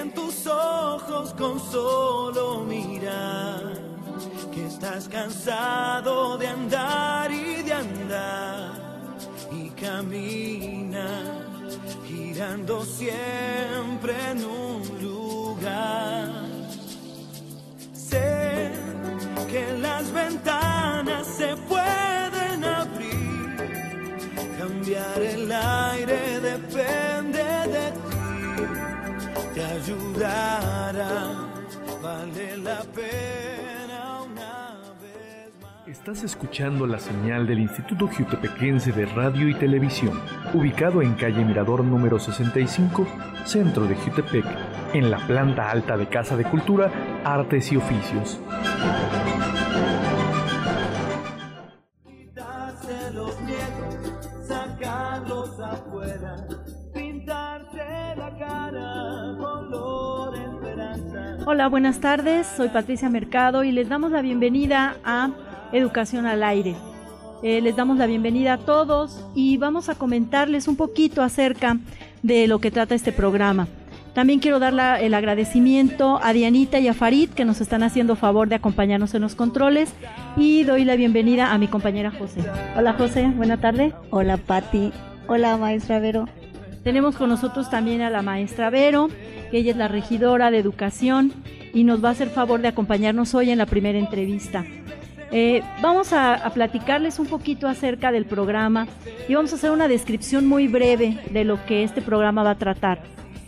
en tus ojos con solo mirar, que estás cansado de andar y de andar, y camina girando siempre en un lugar. Sé que las ventanas se pueden abrir, cambiar el aire depende de ti, te ayudará, vale la pena una vez más. Estás escuchando la señal del Instituto Jiutepequense de Radio y Televisión, ubicado en calle Mirador número 65, centro de Jiutepec, en la planta alta de Casa de Cultura, Artes y Oficios. Quitarse los miedos, sacarlos afuera, pintarse la cara, color esperanza. Hola, buenas tardes, soy Patricia Mercado y les damos la bienvenida a Educación al Aire. Les damos la bienvenida a todos y vamos a comentarles un poquito acerca de lo que trata este programa. También quiero dar el agradecimiento a Dianita y a Farid, que nos están haciendo favor de acompañarnos en los controles, y doy la bienvenida a mi compañera José. Hola José, buena tarde. Hola Pati, hola maestra Vero. Tenemos con nosotros también a la maestra Vero, que ella es la regidora de Educación y nos va a hacer favor de acompañarnos hoy en la primera entrevista. Vamos a platicarles un poquito acerca del programa y vamos a hacer una descripción muy breve de lo que este programa va a tratar.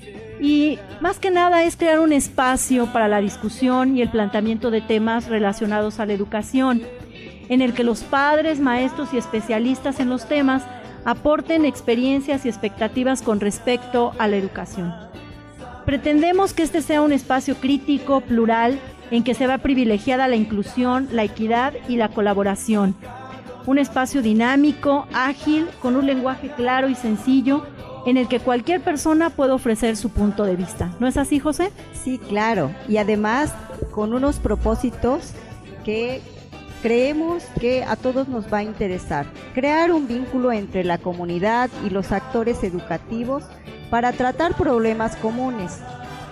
Y más que nada es crear un espacio para la discusión y el planteamiento de temas relacionados a la educación, en el que los padres, maestros y especialistas en los temas aporten experiencias y expectativas con respecto a la educación. Pretendemos que este sea un espacio crítico, plural, en que se va privilegiada la inclusión, la equidad y la colaboración. Un espacio dinámico, ágil, con un lenguaje claro y sencillo, en el que cualquier persona puede ofrecer su punto de vista. ¿No es así, José? Sí, claro, y además con unos propósitos que creemos que a todos nos va a interesar. Crear un vínculo entre la comunidad y los actores educativos para tratar problemas comunes.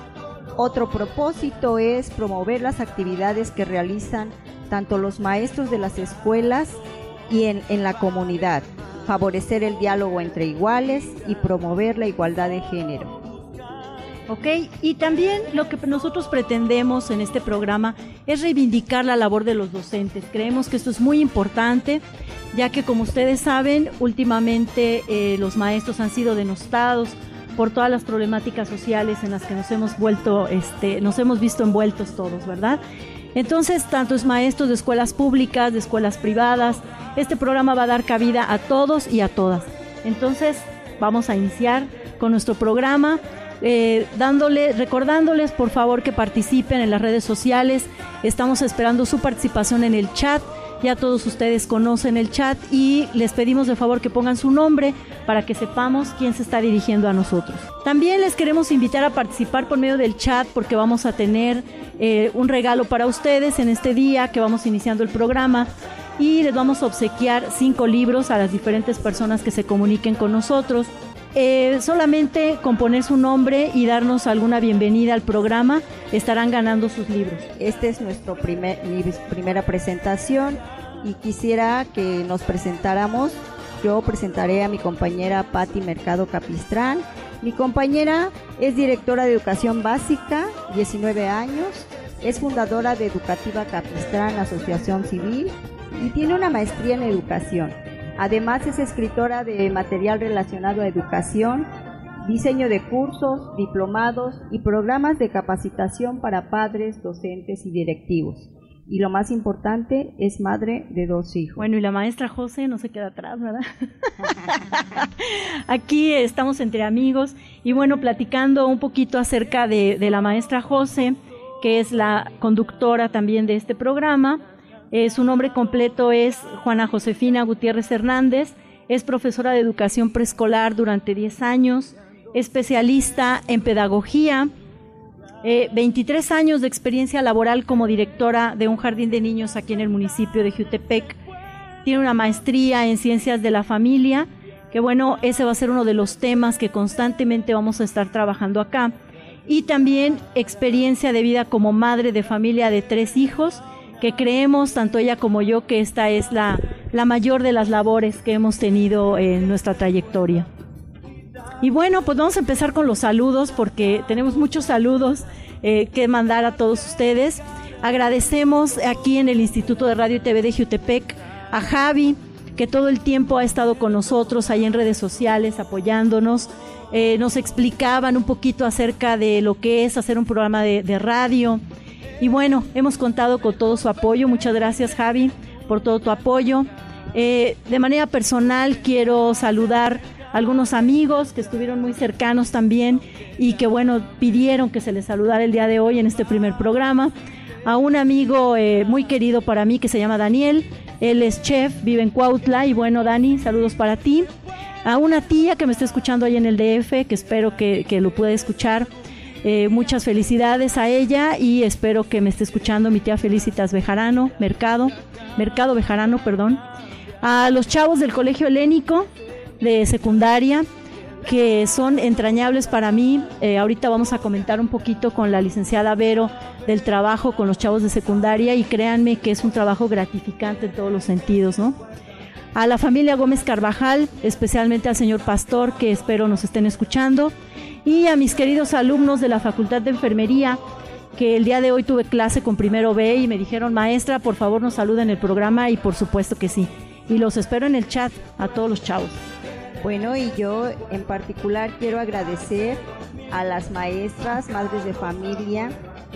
Otro propósito es promover las actividades que realizan tanto los maestros de las escuelas y en la comunidad, favorecer el diálogo entre iguales y promover la igualdad de género. Ok, y también lo que nosotros pretendemos en este programa es reivindicar la labor de los docentes. Creemos que esto es muy importante, ya que como ustedes saben, últimamente los maestros han sido denostados por todas las problemáticas sociales en las que nos hemos visto envueltos todos, ¿verdad? Entonces, tanto es maestros de escuelas públicas, de escuelas privadas, este programa va a dar cabida a todos y a todas. Entonces, vamos a iniciar con nuestro programa, recordándoles por favor que participen en las redes sociales. Estamos esperando su participación en el chat. Ya todos ustedes conocen el chat y les pedimos de favor que pongan su nombre para que sepamos quién se está dirigiendo a nosotros. También les queremos invitar a participar por medio del chat porque vamos a tener un regalo para ustedes en este día que vamos iniciando el programa y les vamos a obsequiar 5 libros a las diferentes personas que se comuniquen con nosotros. Solamente con poner su nombre y darnos alguna bienvenida al programa estarán ganando sus libros. Esta es mi primera presentación y quisiera que nos presentáramos. Yo presentaré a mi compañera Pati Mercado Capistrán. Mi compañera es directora de Educación Básica, 19 años, es fundadora de Educativa Capistrán, asociación civil, y tiene una maestría en educación. Además es escritora de material relacionado a educación, diseño de cursos, diplomados y programas de capacitación para padres, docentes y directivos. Y lo más importante, es madre de 2 hijos. Bueno, y la maestra José no se queda atrás, ¿verdad? Aquí estamos entre amigos y bueno, platicando un poquito acerca de la maestra José, que es la conductora también de este programa. Su nombre completo es Juana Josefina Gutiérrez Hernández, es profesora de educación preescolar durante 10 años, especialista en pedagogía, 23 años de experiencia laboral como directora de un jardín de niños aquí en el municipio de Jiutepec, tiene una maestría en ciencias de la familia, que bueno, ese va a ser uno de los temas que constantemente vamos a estar trabajando acá. y también experiencia de vida como madre de familia de 3 hijos, que creemos, tanto ella como yo, que esta es la mayor de las labores que hemos tenido en nuestra trayectoria. Y bueno, pues vamos a empezar con los saludos, porque tenemos muchos saludos que mandar a todos ustedes. Agradecemos aquí en el Instituto de Radio y TV de Jiutepec a Javi, que todo el tiempo ha estado con nosotros ahí en redes sociales apoyándonos. Nos explicaban un poquito acerca de lo que es hacer un programa de radio. Y bueno, hemos contado con todo su apoyo. Muchas gracias, Javi, por todo tu apoyo. De manera personal quiero saludar a algunos amigos que estuvieron muy cercanos también y que bueno, pidieron que se les saludara el día de hoy en este primer programa. A un amigo muy querido para mí que se llama Daniel. Él es chef, vive en Cuautla, y bueno, Dani, saludos para ti. A una tía que me está escuchando ahí en el DF, que espero que lo pueda escuchar. Muchas felicidades a ella, y espero que me esté escuchando mi tía Felicitas Bejarano, Mercado Bejarano, perdón. A los chavos del Colegio Helénico de secundaria, que son entrañables para mí. Ahorita vamos a comentar un poquito con la licenciada Vero del trabajo con los chavos de secundaria, y créanme que es un trabajo gratificante en todos los sentidos, ¿no? A la familia Gómez Carvajal, especialmente al señor Pastor, que espero nos estén escuchando, y a mis queridos alumnos de la Facultad de Enfermería, que el día de hoy tuve clase con primero B y me dijeron: maestra, por favor nos saluda en el programa, y por supuesto que sí, y los espero en el chat a todos los chavos. Bueno, y yo en particular quiero agradecer a las maestras, madres de familia,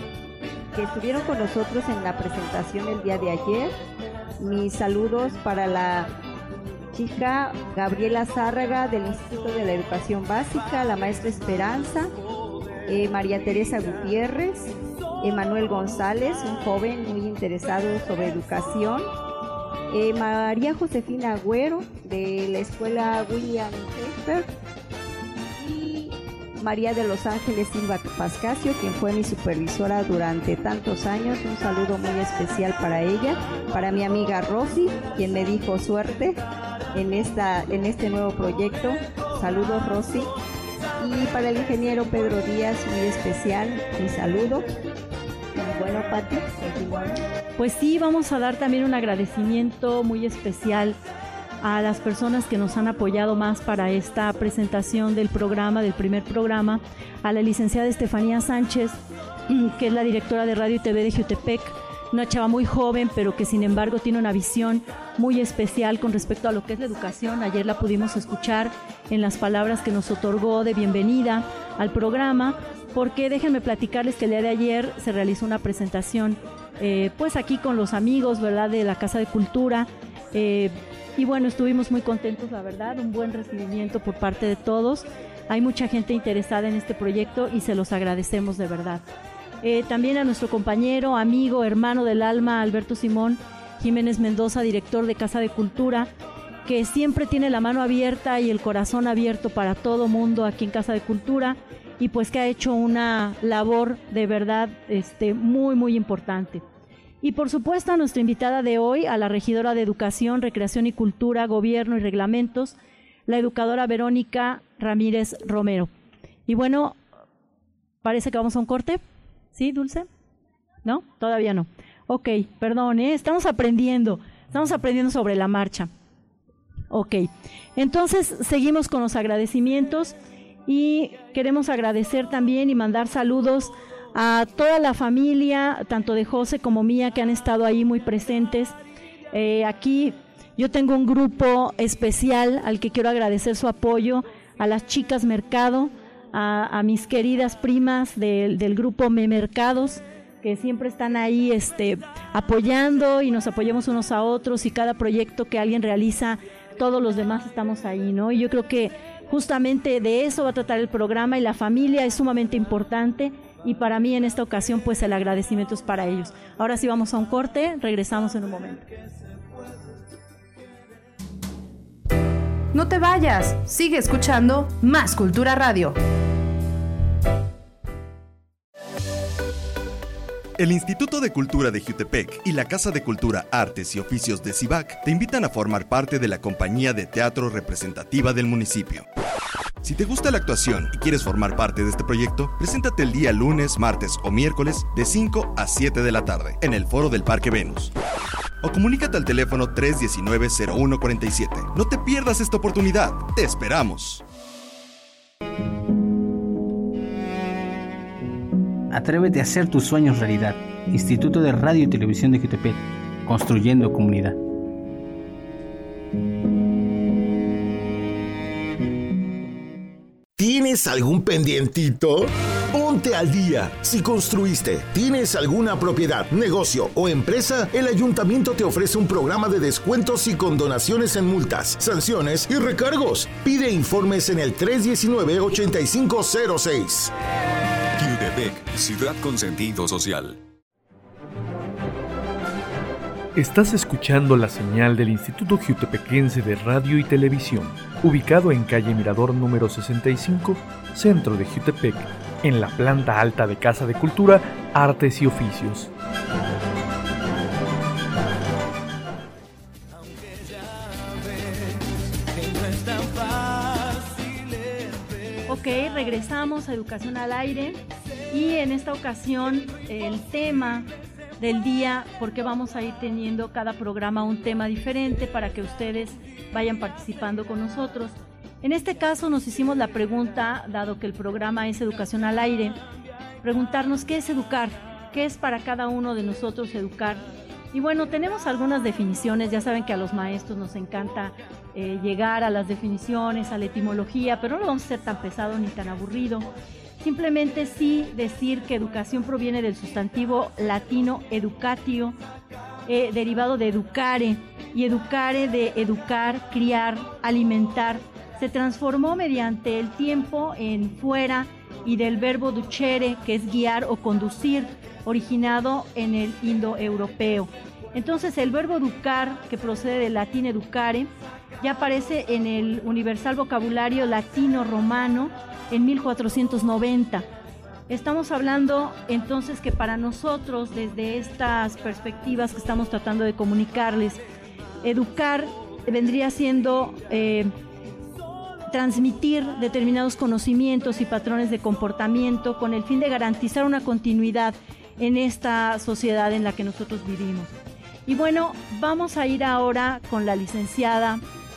que estuvieron con nosotros en la presentación el día de ayer. Mis saludos para la chica Gabriela Zárraga del Instituto de la Educación Básica, la maestra Esperanza, María Teresa Gutiérrez, Emanuel González, un joven muy interesado sobre educación, María Josefina Agüero de la escuela William Shakespeare, y María de los Ángeles Silva Pascasio, quien fue mi supervisora durante tantos años. Un saludo muy especial para ella. Para mi amiga Rosy, quien me dijo suerte en este nuevo proyecto. Saludos, Rosy. Y para el ingeniero Pedro Díaz, muy especial, mi saludo. Y bueno, Pati, continuamos. Pues sí, vamos a dar también un agradecimiento muy especial a las personas que nos han apoyado más para esta presentación del programa, del primer programa, a la licenciada Estefanía Sánchez, que es la directora de Radio y TV de Jiutepec, una chava muy joven, pero que sin embargo tiene una visión muy especial con respecto a lo que es la educación. Ayer la pudimos escuchar en las palabras que nos otorgó de bienvenida al programa, porque déjenme platicarles que el día de ayer se realizó una presentación pues aquí con los amigos, ¿verdad?, de la Casa de Cultura, y bueno, estuvimos muy contentos, la verdad, un buen recibimiento por parte de todos. Hay mucha gente interesada en este proyecto y se los agradecemos de verdad. También a nuestro compañero, amigo, hermano del alma, Alberto Simón Jiménez Mendoza, director de Casa de Cultura, que siempre tiene la mano abierta y el corazón abierto para todo mundo aquí en Casa de Cultura, y pues que ha hecho una labor de verdad muy, muy importante. Y por supuesto a nuestra invitada de hoy, a la regidora de Educación, Recreación y Cultura, Gobierno y Reglamentos, la educadora Verónica Ramírez Romero. Y bueno, parece que vamos a un corte. ¿Sí, Dulce? ¿No? Todavía no. Ok, perdón, estamos aprendiendo sobre la marcha. Ok, entonces seguimos con los agradecimientos, y queremos agradecer también y mandar saludos a toda la familia, tanto de José como mía, que han estado ahí muy presentes. Aquí yo tengo un grupo especial al que quiero agradecer su apoyo, a las chicas Mercado, a mis queridas primas del grupo Mercados, que siempre están ahí apoyando, y nos apoyamos unos a otros, y cada proyecto que alguien realiza, todos los demás estamos ahí, ¿no? Y yo creo que justamente de eso va a tratar el programa, y la familia es sumamente importante, y para mí en esta ocasión pues el agradecimiento es para ellos. Ahora sí vamos a un corte, regresamos en un momento. No te vayas, sigue escuchando Más Cultura Radio. El Instituto de Cultura de Jiutepec y la Casa de Cultura, Artes y Oficios de Cibac te invitan a formar parte de la compañía de teatro representativa del municipio. Si te gusta la actuación y quieres formar parte de este proyecto, preséntate el día lunes, martes o miércoles de 5 a 7 de la tarde en el foro del Parque Venus. O comunícate al teléfono 319-0147. No te pierdas esta oportunidad. ¡Te esperamos! Atrévete a hacer tus sueños realidad. Instituto de Radio y Televisión de Jutepec. Construyendo comunidad. ¿Tienes algún pendientito? Ponte al día. Si construiste, tienes alguna propiedad, negocio o empresa, el ayuntamiento te ofrece un programa de descuentos y condonaciones en multas, sanciones y recargos. Pide informes en el 319-8506. Jutepec, ciudad con sentido social. Estás escuchando la señal del Instituto Jutepequense de Radio y Televisión, ubicado en calle Mirador número 65, centro de Jutepec, en la planta alta de Casa de Cultura, Artes y Oficios. Ok, regresamos a Educación al Aire y en esta ocasión el tema del día, porque vamos a ir teniendo cada programa un tema diferente para que ustedes vayan participando con nosotros. En este caso nos hicimos la pregunta, dado que el programa es Educación al Aire, preguntarnos qué es educar, qué es para cada uno de nosotros educar. Y bueno, tenemos algunas definiciones, ya saben que a los maestros nos encanta llegar a las definiciones, a la etimología, pero no vamos a ser tan pesado ni tan aburrido. Simplemente sí decir que educación proviene del sustantivo latino educatio, derivado de educare, y educare de educar, criar, alimentar. Se transformó mediante el tiempo en fuera y del verbo ducere, que es guiar o conducir, originado en el indoeuropeo. Entonces el verbo educar, que procede del latín educare, ya aparece en el universal vocabulario latino-romano en 1490. Estamos hablando entonces que para nosotros, desde estas perspectivas que estamos tratando de comunicarles, educar vendría siendo transmitir determinados conocimientos y patrones de comportamiento con el fin de garantizar una continuidad en esta sociedad en la que nosotros vivimos. Y bueno, vamos a ir ahora con la licenciada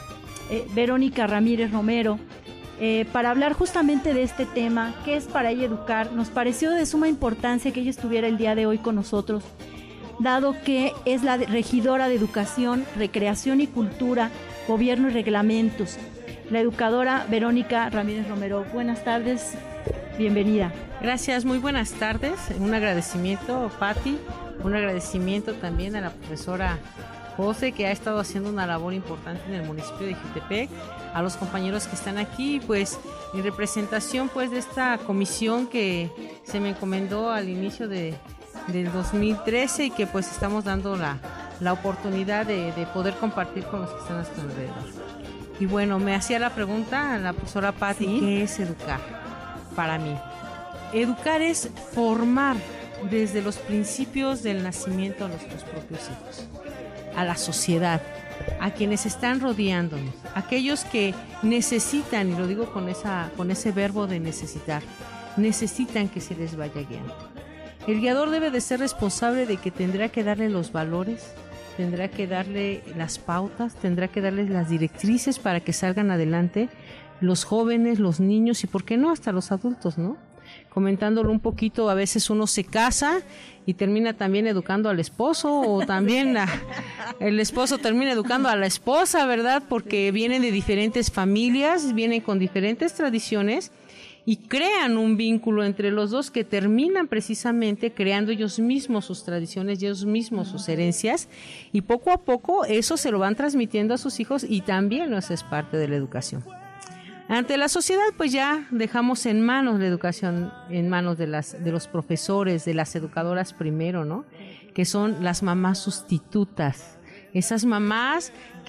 Verónica Ramírez Romero para hablar justamente de este tema, qué es para ella educar. Nos pareció de suma importancia que ella estuviera el día de hoy con nosotros, dado que es la regidora de Educación, Recreación y Cultura, Gobierno y Reglamentos, la educadora Verónica Ramírez Romero. Buenas tardes, bienvenida. Gracias, muy buenas tardes. Un agradecimiento, Patti, un agradecimiento también a la profesora José, que ha estado haciendo una labor importante en el municipio de Jutepec, a los compañeros que están aquí, pues en representación pues de esta comisión que se me encomendó al inicio del 2013 y que pues estamos dando la oportunidad de poder compartir con los que están a nuestro alrededor. Y bueno, me hacía la pregunta a la profesora Patti, ¿sí? ¿Qué es educar para mí? Educar es formar desde los principios del nacimiento a nuestros propios hijos, a la sociedad, a quienes están rodeándonos, aquellos que necesitan, y lo digo con ese verbo de necesitar, necesitan que se les vaya guiando. El guiador debe de ser responsable de que tendrá que darle los valores, tendrá que darle las pautas, tendrá que darles las directrices para que salgan adelante los jóvenes, los niños y, ¿por qué no?, hasta los adultos, ¿no? Comentándolo un poquito, a veces uno se casa y termina también educando al esposo, o también el esposo termina educando a la esposa, ¿verdad? Porque vienen de diferentes familias, vienen con diferentes tradiciones y crean un vínculo entre los dos que terminan precisamente creando ellos mismos sus tradiciones, ellos mismos sus herencias, y poco a poco eso se lo van transmitiendo a sus hijos y también eso es parte de la educación. Ante la sociedad, pues ya dejamos en manos la educación, en manos de los profesores, de las educadoras primero, ¿no? Que son las mamás sustitutas. Esas mamás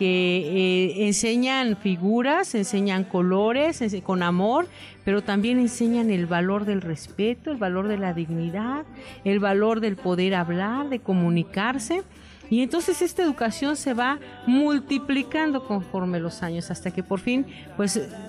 que enseñan figuras, enseñan colores, con amor, pero también enseñan el valor del respeto, el valor de la dignidad, el valor del poder hablar, de comunicarse. Y entonces esta educación se va multiplicando conforme los años, hasta que por fin, pues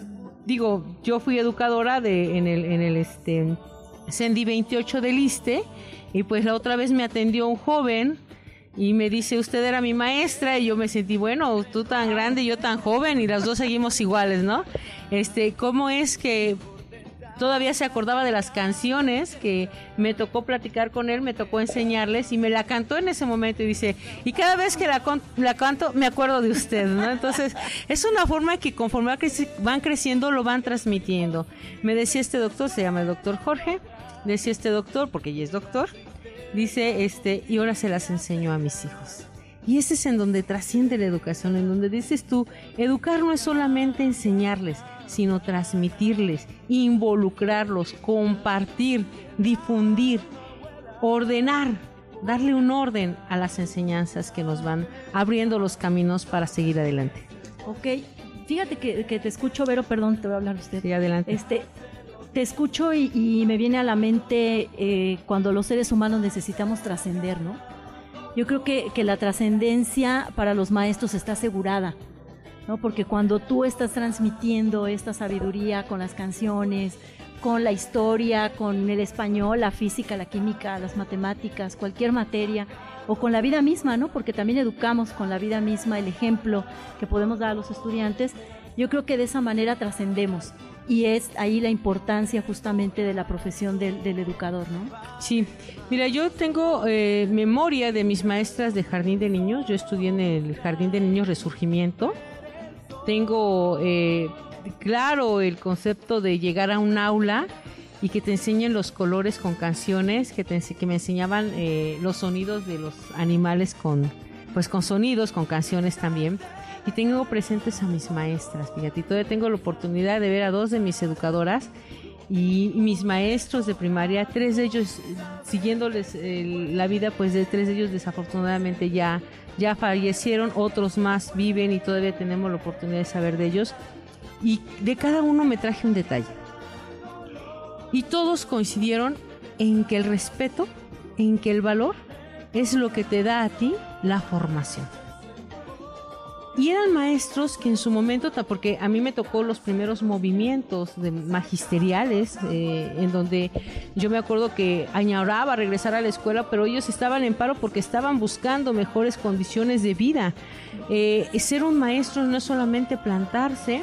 yo fui educadora en el CENDI 28 del ISSSTE, y pues la otra vez me atendió un joven y me dice, usted era mi maestra, y yo me sentí, bueno, tú tan grande, yo tan joven, y las dos seguimos iguales, ¿no? ¿Cómo es que todavía se acordaba de las canciones que me tocó platicar con él, me tocó enseñarles, y me la cantó en ese momento, y dice, y cada vez que la canto me acuerdo de usted, ¿no? Entonces es una forma que conforme van creciendo lo van transmitiendo. Me decía este doctor, se llama el doctor Jorge, decía este doctor, porque ella es doctor, dice, y ahora se las enseño a mis hijos. Y ese es en donde trasciende la educación, en donde dices tú, educar no es solamente enseñarles, sino transmitirles, involucrarlos, compartir, difundir, ordenar, darle un orden a las enseñanzas que nos van abriendo los caminos para seguir adelante. Ok, fíjate que te escucho, Vero, perdón, te voy a hablar usted. Sí, adelante. Te escucho y me viene a la mente cuando los seres humanos necesitamos trascender, ¿no? Yo creo que la trascendencia para los maestros está asegurada, ¿no? Porque cuando tú estás transmitiendo esta sabiduría con las canciones, con la historia, con el español, la física, la química, las matemáticas, cualquier materia, o con la vida misma, ¿no? Porque también educamos con la vida misma, el ejemplo que podemos dar a los estudiantes. Yo creo que de esa manera trascendemos. Y es ahí la importancia justamente de la profesión del educador, ¿no? Sí, mira, yo tengo memoria de mis maestras de jardín de niños. Yo estudié en el jardín de niños Resurgimiento. Tengo claro el concepto de llegar a un aula y que te enseñen los colores con canciones, que me enseñaban los sonidos de los animales con sonidos, con canciones también. Y tengo presentes a mis maestras, fíjate, y todavía tengo la oportunidad de ver a 2 de mis educadoras y mis maestros de primaria, 3 de ellos, siguiéndoles la vida, pues de 3 de ellos desafortunadamente ya fallecieron, otros más viven y todavía tenemos la oportunidad de saber de ellos. Y de cada uno me traje un detalle. Y todos coincidieron en que el respeto, en que el valor es lo que te da a ti la formación. Y eran maestros que en su momento, porque a mí me tocó los primeros movimientos magisteriales, en donde yo me acuerdo que añoraba regresar a la escuela, pero ellos estaban en paro porque estaban buscando mejores condiciones de vida. Ser un maestro no es solamente plantarse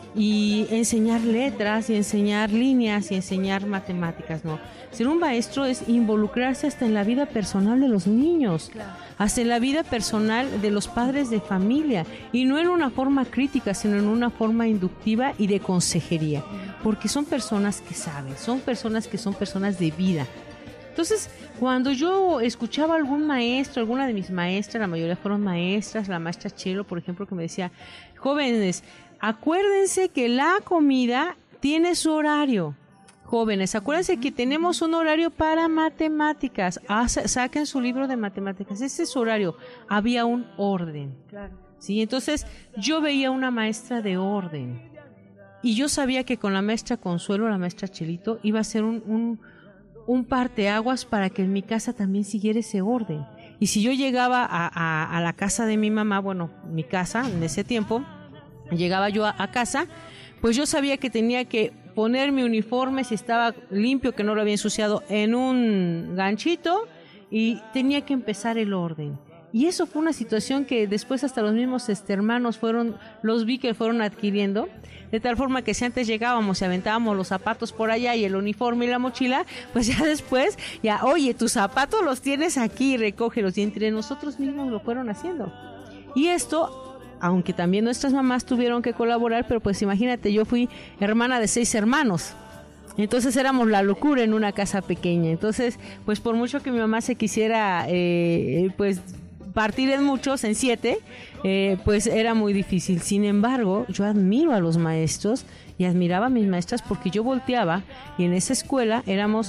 y enseñar letras, y enseñar líneas, y enseñar matemáticas, no. Ser un maestro es involucrarse hasta en la vida personal de los niños, claro, hasta en la vida personal de los padres de familia, y no en una forma crítica, sino en una forma inductiva y de consejería, porque son personas que saben, son personas que son personas de vida. Entonces, cuando yo escuchaba a algún maestro, alguna de mis maestras, la mayoría fueron maestras, la maestra Chelo, por ejemplo, que me decía, jóvenes, acuérdense que la comida tiene su horario. Jóvenes, acuérdense que tenemos un horario para matemáticas. Saquen su libro de matemáticas. Ese es su horario. Había un orden. Claro. ¿Sí? Entonces, yo veía una maestra de orden. Y yo sabía que con la maestra Consuelo, la maestra Chelito, iba a ser un parteaguas para que en mi casa también siguiera ese orden. Y si yo llegaba a la casa de mi mamá, bueno, mi casa en ese tiempo, llegaba yo a casa, pues yo sabía que tenía que poner mi uniforme, si estaba limpio, que no lo había ensuciado, en un ganchito, y tenía que empezar el orden. Y eso fue una situación que después hasta los mismos hermanos los vi que fueron adquiriendo, de tal forma que si antes llegábamos y aventábamos los zapatos por allá y el uniforme y la mochila, pues ya después, oye, tus zapatos los tienes aquí, recógelos, y entre nosotros mismos lo fueron haciendo. Y esto, aunque también nuestras mamás tuvieron que colaborar, pero pues imagínate, yo fui hermana de 6 hermanos. Entonces éramos la locura en una casa pequeña. Entonces, pues por mucho que mi mamá se quisiera, pues partir en muchos, en 7, pues era muy difícil. Sin embargo, yo admiro a los maestros y admiraba a mis maestras porque yo volteaba y en esa escuela éramos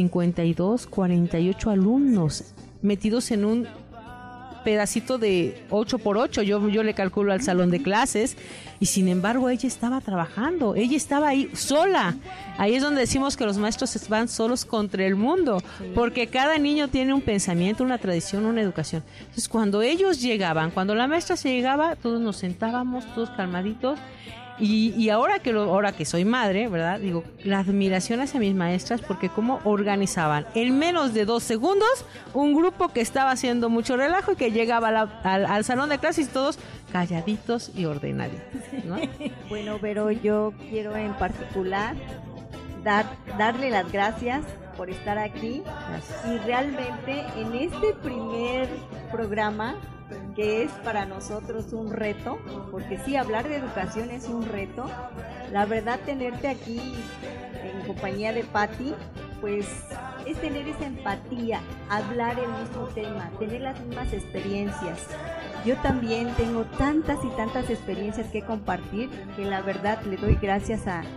52, 48 alumnos metidos en un pedacito de 8x8, yo le calculo al salón de clases, y sin embargo ella estaba trabajando, ella estaba ahí sola. Ahí es donde decimos que los maestros van solos contra el mundo, porque cada niño tiene un pensamiento, una tradición, una educación. Entonces cuando ellos llegaban, cuando la maestra se llegaba, todos nos sentábamos, todos calmaditos, Y ahora que soy madre, ¿verdad? Digo, la admiración hacia mis maestras, porque cómo organizaban en menos de 2 segundos un grupo que estaba haciendo mucho relajo y que llegaba al salón de clases y todos calladitos y ordenaditos, ¿no? Bueno, pero yo quiero en particular darle las gracias por estar aquí. Gracias. Y realmente en este primer programa, que es para nosotros un reto, porque sí, hablar de educación es un reto, la verdad tenerte aquí en compañía de Patti, pues es tener esa empatía, hablar el mismo tema, tener las mismas experiencias. Yo también tengo tantas y tantas experiencias que compartir, que la verdad le doy gracias a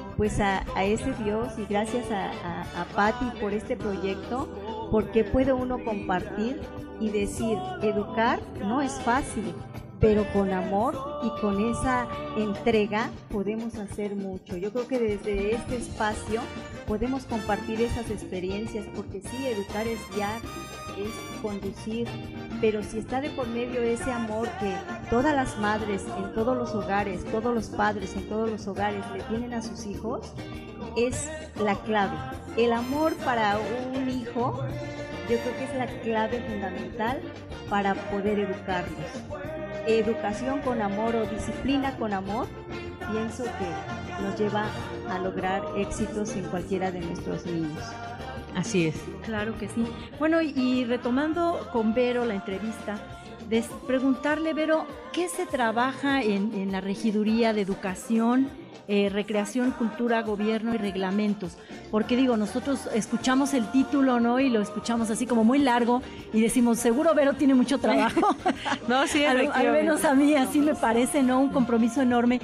ese Dios y gracias a Patti por este proyecto, porque puede uno compartir y decir, educar no es fácil, pero con amor y con esa entrega podemos hacer mucho. Yo creo que desde este espacio podemos compartir esas experiencias, porque sí, educar es guiar, es conducir, pero si está de por medio ese amor que todas las madres en todos los hogares, todos los padres en todos los hogares le tienen a sus hijos, es la clave. El amor para un hijo, yo creo que es la clave fundamental para poder educarlos. Educación con amor o disciplina con amor, pienso que nos lleva a lograr éxitos en cualquiera de nuestros niños. Así es. Claro que sí. Bueno, y retomando con Vero la entrevista, preguntarle, Vero, ¿qué se trabaja en la Regiduría de Educación, Recreación, Cultura, Gobierno y Reglamentos? Porque digo, nosotros escuchamos el título, ¿no? Y lo escuchamos así como muy largo y decimos, seguro Vero tiene mucho trabajo. No, sí, al menos a mí así me parece, ¿no? Un compromiso enorme.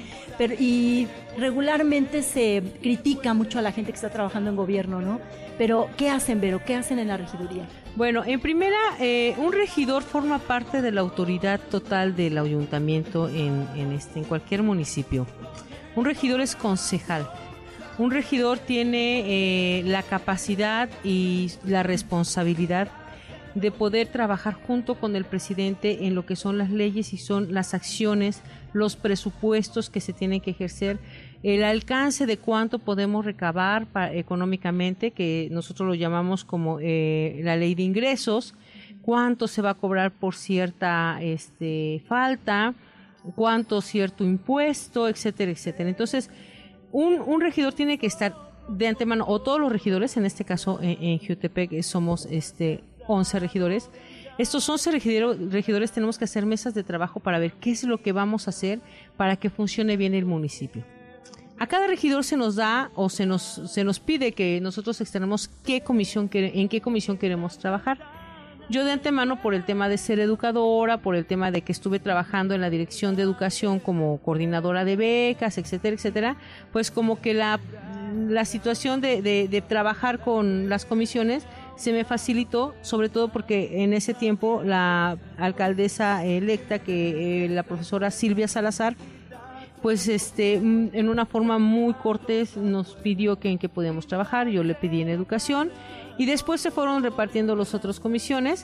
Y regularmente se critica mucho a la gente que está trabajando en gobierno, ¿no? Pero, ¿qué hacen, Vero? ¿Qué hacen en la regiduría? Bueno, en primera, un regidor forma parte de la autoridad total del ayuntamiento en cualquier municipio. Un regidor es concejal. Un regidor tiene la capacidad y la responsabilidad de poder trabajar junto con el presidente en lo que son las leyes y son las acciones, los presupuestos que se tienen que ejercer, el alcance de cuánto podemos recabar económicamente, que nosotros lo llamamos como la ley de ingresos, cuánto se va a cobrar por cierta falta, cuánto cierto impuesto, etcétera, etcétera. Entonces, un regidor tiene que estar de antemano, o todos los regidores, en este caso en Jiutepec somos 11 regidores. Estos 11 regidores tenemos que hacer mesas de trabajo para ver qué es lo que vamos a hacer para que funcione bien el municipio. A cada regidor se nos da o se nos pide que nosotros externemos en qué comisión queremos trabajar. Yo de antemano, por el tema de ser educadora, por el tema de que estuve trabajando en la Dirección de Educación como coordinadora de becas, etcétera, etcétera, pues como que la situación de trabajar con las comisiones se me facilitó, sobre todo porque en ese tiempo la alcaldesa electa, la profesora Silvia Salazar, pues en una forma muy cortés nos pidió que en qué podíamos trabajar. Yo le pedí en educación y después se fueron repartiendo las otras comisiones.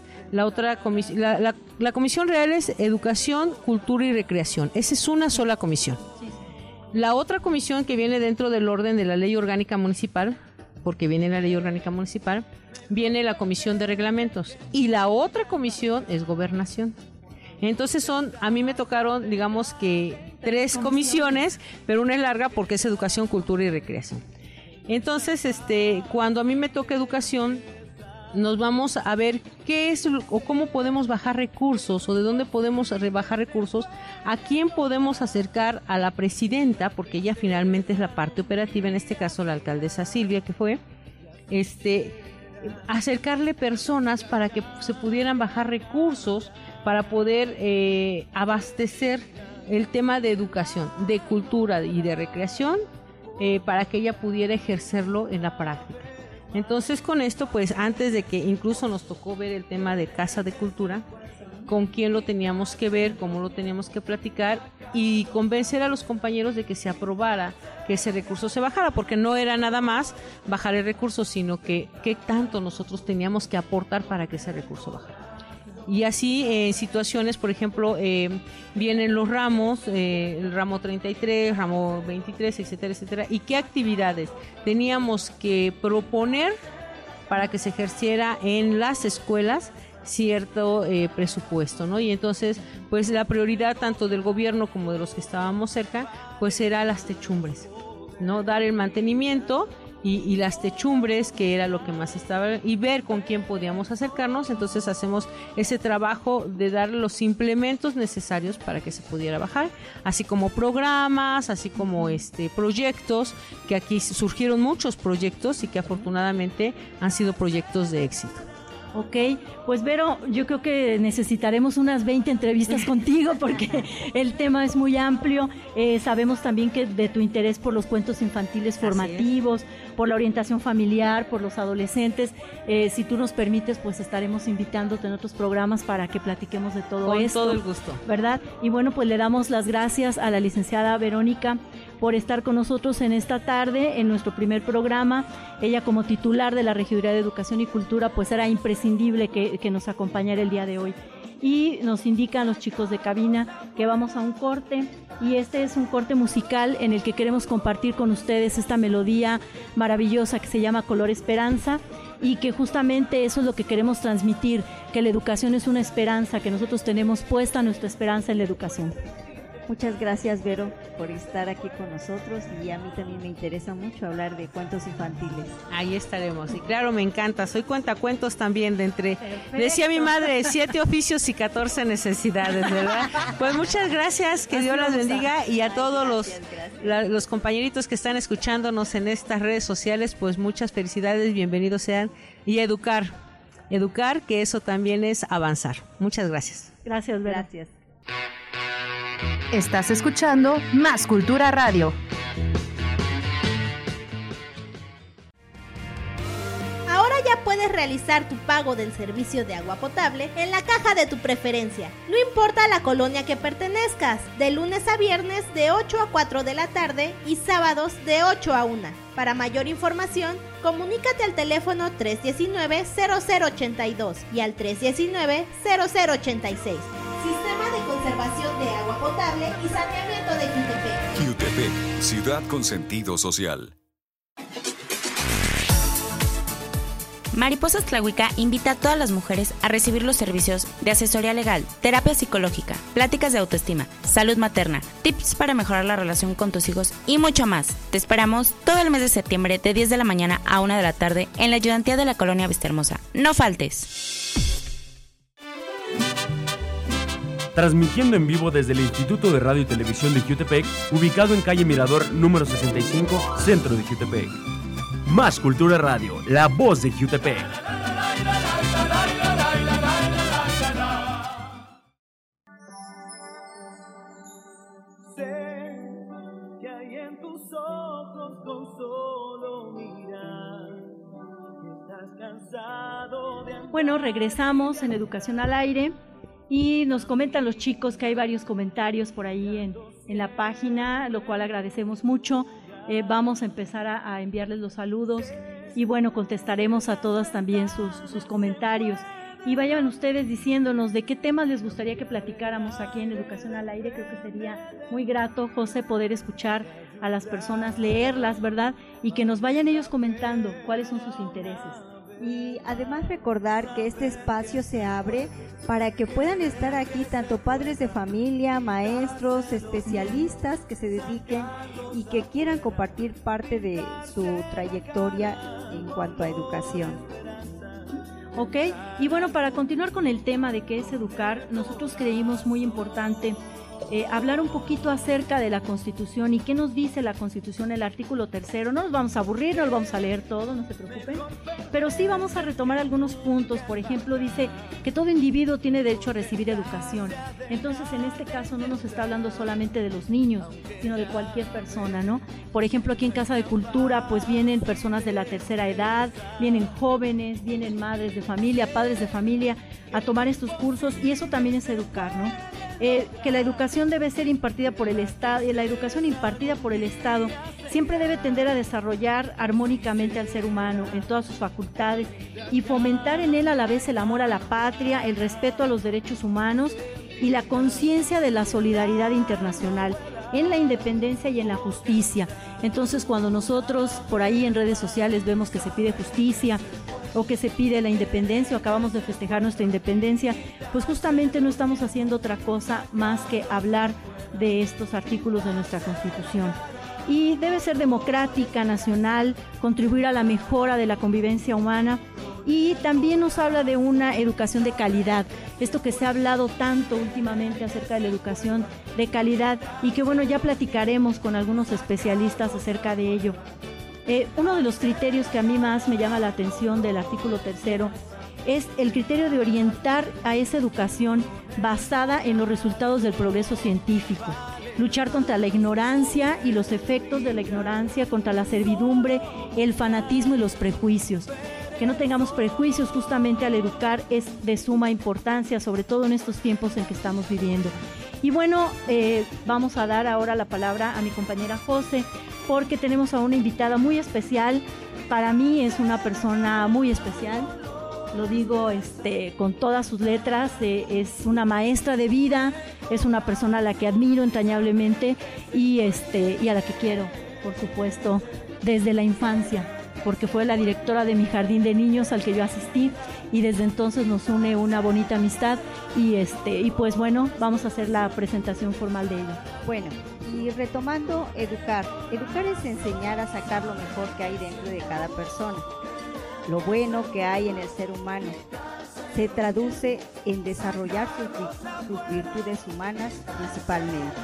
La comisión real es educación, cultura y recreación. Esa es una sola comisión. La otra comisión que viene dentro del orden de la ley orgánica municipal, porque viene la ley orgánica municipal, viene la comisión de reglamentos y la otra comisión es gobernación. Entonces a mí me tocaron, digamos que 3 comisiones, pero una es larga porque es educación, cultura y recreación. Entonces, cuando a mí me toca educación, nos vamos a ver qué es o cómo podemos bajar recursos o de dónde podemos bajar recursos, a quién podemos acercar a la presidenta, porque ella finalmente es la parte operativa, en este caso la alcaldesa Silvia, que fue, acercarle personas para que se pudieran bajar recursos para poder abastecer el tema de educación, de cultura y de recreación, para que ella pudiera ejercerlo en la práctica. Entonces, con esto, pues antes de que incluso nos tocó ver el tema de Casa de Cultura, con quién lo teníamos que ver, cómo lo teníamos que platicar y convencer a los compañeros de que se aprobara, que ese recurso se bajara, porque no era nada más bajar el recurso, sino que qué tanto nosotros teníamos que aportar para que ese recurso bajara. Y así en situaciones, por ejemplo, vienen los ramos, el ramo 33, ramo 23, etcétera, etcétera, y qué actividades teníamos que proponer para que se ejerciera en las escuelas cierto presupuesto, ¿no? Y entonces, pues la prioridad tanto del gobierno como de los que estábamos cerca, pues era las techumbres, ¿no? Dar el mantenimiento y las techumbres, que era lo que más estaba, y ver con quién podíamos acercarnos. Entonces hacemos ese trabajo de dar los implementos necesarios para que se pudiera bajar, así como programas, así como proyectos, que aquí surgieron muchos proyectos y que afortunadamente han sido proyectos de éxito. Ok, pues Vero, yo creo que necesitaremos unas 20 entrevistas contigo porque el tema es muy amplio. Sabemos también que de tu interés por los cuentos infantiles formativos, por la orientación familiar, por los adolescentes. Si tú nos permites, pues estaremos invitándote en otros programas para que platiquemos de todo esto. Con todo el gusto. ¿Verdad? Y bueno, pues le damos las gracias a la licenciada Verónica por estar con nosotros en esta tarde, en nuestro primer programa. Ella, como titular de la Regiduría de Educación y Cultura, pues era imprescindible que nos acompañara el día de hoy. Y nos indican los chicos de cabina que vamos a un corte, y este es un corte musical en el que queremos compartir con ustedes esta melodía maravillosa que se llama Color Esperanza, y que justamente eso es lo que queremos transmitir, que la educación es una esperanza, que nosotros tenemos puesta nuestra esperanza en la educación. Muchas gracias, Vero, por estar aquí con nosotros, y a mí también me interesa mucho hablar de cuentos infantiles. Ahí estaremos, y claro, me encanta, soy cuentacuentos también de entre, decía mi madre, 7 oficios y 14 necesidades, ¿verdad? Pues muchas gracias, que Dios las bendiga, y a todos los compañeritos que están escuchándonos en estas redes sociales, pues muchas felicidades, bienvenidos sean, y educar, que eso también es avanzar. Muchas gracias. Gracias, Vero. Gracias. Estás escuchando Más Cultura Radio. Ahora ya puedes realizar tu pago del servicio de agua potable en la caja de tu preferencia. No importa la colonia que pertenezcas, de lunes a viernes de 8 a 4 de la tarde y sábados de 8 a 1. Para mayor información, comunícate al teléfono 319-0082 y al 319-0086. Sistema de Conservación de Agua Potable y Saneamiento de Jutepec. Jutepec, ciudad con sentido social. Mariposas Tlahuica invita a todas las mujeres a recibir los servicios de asesoría legal, terapia psicológica, pláticas de autoestima, salud materna, tips para mejorar la relación con tus hijos y mucho más. Te esperamos todo el mes de septiembre de 10 de la mañana a 1 de la tarde en la ayudantía de la colonia Vistahermosa. ¡No faltes! Transmitiendo en vivo desde el Instituto de Radio y Televisión de Jutepec, ubicado en calle Mirador número 65, centro de Jutepec. Más Cultura Radio, la voz de Jutepec. Sé que hay en tus ojos con solo mirar, estás cansado de... Bueno, regresamos en Educación al Aire. Y nos comentan los chicos que hay varios comentarios por ahí en la página, lo cual agradecemos mucho. Vamos a empezar a enviarles los saludos y bueno, contestaremos a todas también sus comentarios. Y vayan ustedes diciéndonos de qué temas les gustaría que platicáramos aquí en Educación al Aire. Creo que sería muy grato, José, poder escuchar a las personas, leerlas, ¿verdad? Y que nos vayan ellos comentando cuáles son sus intereses. Y además recordar que este espacio se abre para que puedan estar aquí tanto padres de familia, maestros, especialistas que se dediquen y que quieran compartir parte de su trayectoria en cuanto a educación. Ok, y bueno, para continuar con el tema de qué es educar, nosotros creímos muy importante hablar un poquito acerca de la Constitución y qué nos dice la Constitución, el artículo 3. No nos vamos a aburrir, no lo vamos a leer todo, no se preocupen, pero sí vamos a retomar algunos puntos. Por ejemplo, dice que todo individuo tiene derecho a recibir educación. Entonces, en este caso no nos está hablando solamente de los niños, sino de cualquier persona, ¿no? Por ejemplo, aquí en Casa de Cultura, pues vienen personas de la tercera edad, vienen jóvenes, vienen madres de familia, padres de familia, a tomar estos cursos, y eso también es educar, ¿no? que la educación debe ser impartida por el Estado, y la educación impartida por el Estado siempre debe tender a desarrollar armónicamente al ser humano en todas sus facultades y fomentar en él a la vez el amor a la patria, el respeto a los derechos humanos y la conciencia de la solidaridad internacional en la independencia y en la justicia. Entonces, cuando nosotros por ahí en redes sociales vemos que se pide justicia o que se pide la independencia o acabamos de festejar nuestra independencia, pues justamente no estamos haciendo otra cosa más que hablar de estos artículos de nuestra Constitución. Y debe ser democrática, nacional, contribuir a la mejora de la convivencia humana, y también nos habla de una educación de calidad, esto que se ha hablado tanto últimamente acerca de la educación de calidad y que bueno, ya platicaremos con algunos especialistas acerca de ello. Uno de los criterios que a mí más me llama la atención del artículo 3 es el criterio de orientar a esa educación basada en los resultados del progreso científico. Luchar contra la ignorancia y los efectos de la ignorancia, contra la servidumbre, el fanatismo y los prejuicios. Que no tengamos prejuicios justamente al educar es de suma importancia, sobre todo en estos tiempos en que estamos viviendo. Y bueno, vamos a dar ahora la palabra a mi compañera José, porque tenemos a una invitada muy especial. Para mí es una persona muy especial, lo digo con todas sus letras, es una maestra de vida, es una persona a la que admiro entrañablemente y a la que quiero, por supuesto, desde la infancia, porque fue la directora de mi jardín de niños al que yo asistí y desde entonces nos une una bonita amistad y pues bueno, vamos a hacer la presentación formal de ella. Bueno, y retomando, educar es enseñar a sacar lo mejor que hay dentro de cada persona, lo bueno que hay en el ser humano. Se traduce en desarrollar sus virtudes humanas principalmente.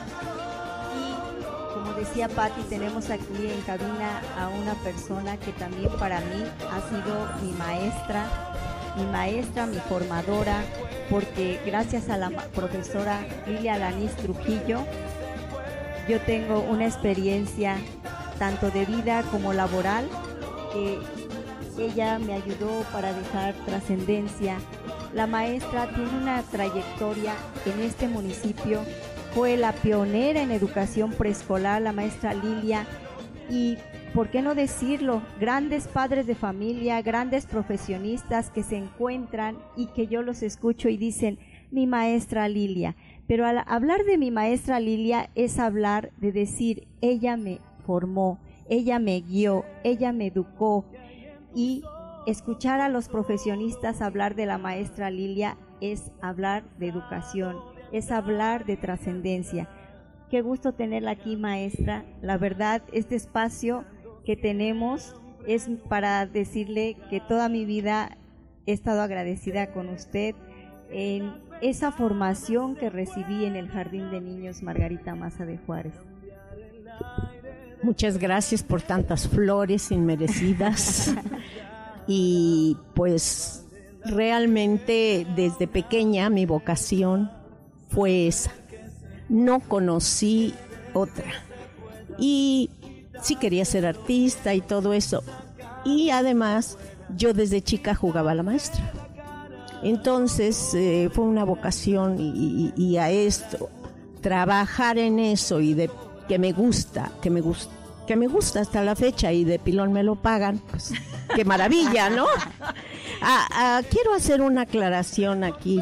Y como decía Patti, tenemos aquí en cabina a una persona que también para mí ha sido mi maestra, mi formadora, porque gracias a la profesora Lilia Alanis Trujillo, yo tengo una experiencia tanto de vida como laboral, que ella me ayudó para dejar trascendencia. La maestra tiene una trayectoria en este municipio, fue la pionera en educación preescolar, la maestra Lilia, y por qué no decirlo, grandes padres de familia, grandes profesionistas que se encuentran y que yo los escucho y dicen, mi maestra Lilia. Pero al hablar de mi maestra Lilia es hablar de decir, ella me formó, ella me guió, ella me educó. Y escuchar a los profesionistas hablar de la maestra Lilia es hablar de educación, es hablar de trascendencia. Qué gusto tenerla aquí, maestra. La verdad, este espacio que tenemos es para decirle que toda mi vida he estado agradecida con usted en esa formación que recibí en el Jardín de Niños Margarita Maza de Juárez. Muchas gracias por tantas flores inmerecidas. Y pues realmente desde pequeña mi vocación fue esa. No conocí otra. Y sí quería ser artista y todo eso. Y además yo desde chica jugaba a la maestra. Entonces fue una vocación y a esto, trabajar en eso y de que me gusta hasta la fecha y de pilón me lo pagan, pues qué maravilla, ¿no? Quiero hacer una aclaración aquí.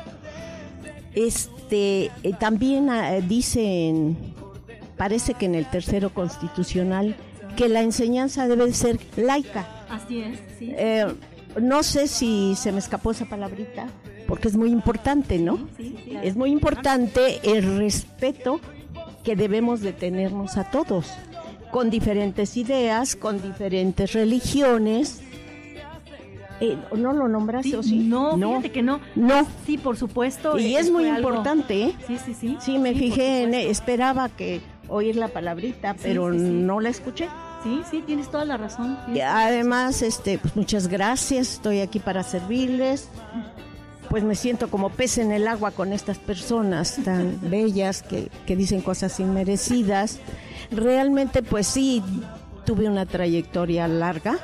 También dicen, parece que en el 3 constitucional, que la enseñanza debe ser laica. Así es, sí. No sé si se me escapó esa palabrita, porque es muy importante, ¿no? Sí, claro. Es muy importante el respeto que debemos de tenernos a todos, con diferentes ideas, con diferentes religiones. ¿No lo nombraste o sí? No, fíjate que no. No. Sí, por supuesto. Y es muy importante, ¿eh? Sí. Sí, me fijé, esperaba que oír la palabrita, pero sí. No la escuché. Sí, tienes toda la razón. Y además, pues muchas gracias, estoy aquí para servirles. Pues me siento como pez en el agua con estas personas tan bellas que dicen cosas inmerecidas. Realmente, pues sí, tuve una trayectoria larga,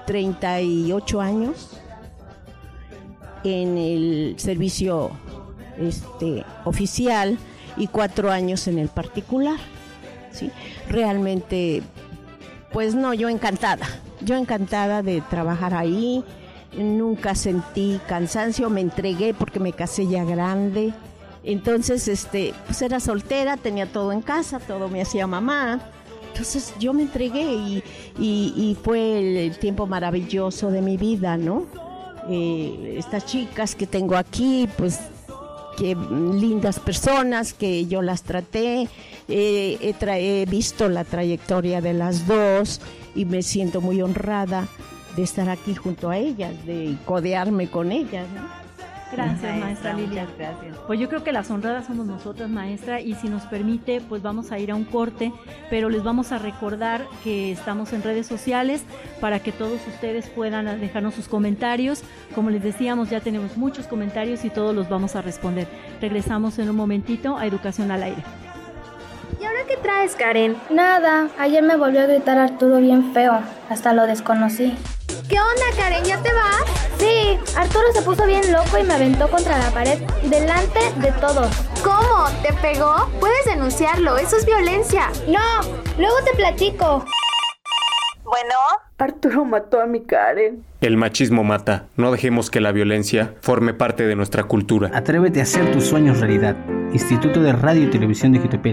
38 años en el servicio oficial y 4 años en el particular, ¿sí? Realmente, pues no, yo encantada de trabajar ahí, nunca sentí cansancio, me entregué porque me casé ya grande, entonces pues era soltera, tenía todo en casa, todo me hacía mamá, entonces yo me entregué y fue el tiempo maravilloso de mi vida, ¿no? Estas chicas que tengo aquí, pues que lindas personas que yo las traté, he visto la trayectoria de las dos y me siento muy honrada de estar aquí junto a ellas, de codearme con ellas, ¿no? Gracias, maestra Lilia. Muchas gracias. Pues yo creo que las honradas somos nosotras, maestra, y si nos permite, pues vamos a ir a un corte, pero les vamos a recordar que estamos en redes sociales para que todos ustedes puedan dejarnos sus comentarios. Como les decíamos, ya tenemos muchos comentarios y todos los vamos a responder. Regresamos en un momentito a Educación al Aire. ¿Y ahora qué traes, Karen? Nada, ayer me volvió a gritar Arturo bien feo, hasta lo desconocí. ¿Qué onda, Karen? ¿Ya te vas? Sí, Arturo se puso bien loco y me aventó contra la pared, delante de todos. ¿Cómo? ¿Te pegó? Puedes denunciarlo, eso es violencia. No, luego te platico. Bueno. Arturo mató a mi Karen. El machismo mata. No dejemos que la violencia forme parte de nuestra cultura. Atrévete a hacer tus sueños realidad. Instituto de Radio y Televisión de Jutepec.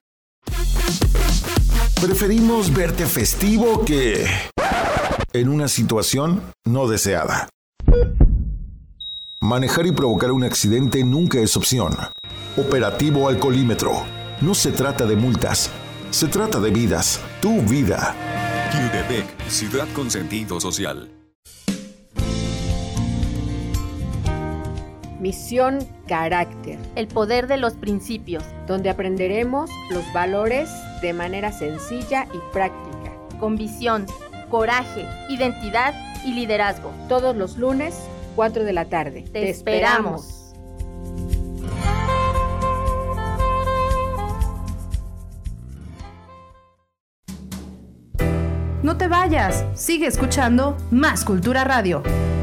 Preferimos verte festivo que en una situación no deseada. Manejar y provocar un accidente nunca es opción. Operativo Alcoholímetro. No se trata de multas, se trata de vidas. Tu vida. Jutepec, ciudad con sentido social. Misión Carácter. El poder de los principios. Donde aprenderemos los valores de manera sencilla y práctica. Con visión, coraje, identidad y liderazgo. Todos los lunes, 4 de la tarde. Te esperamos. No te vayas, sigue escuchando Más Cultura Radio.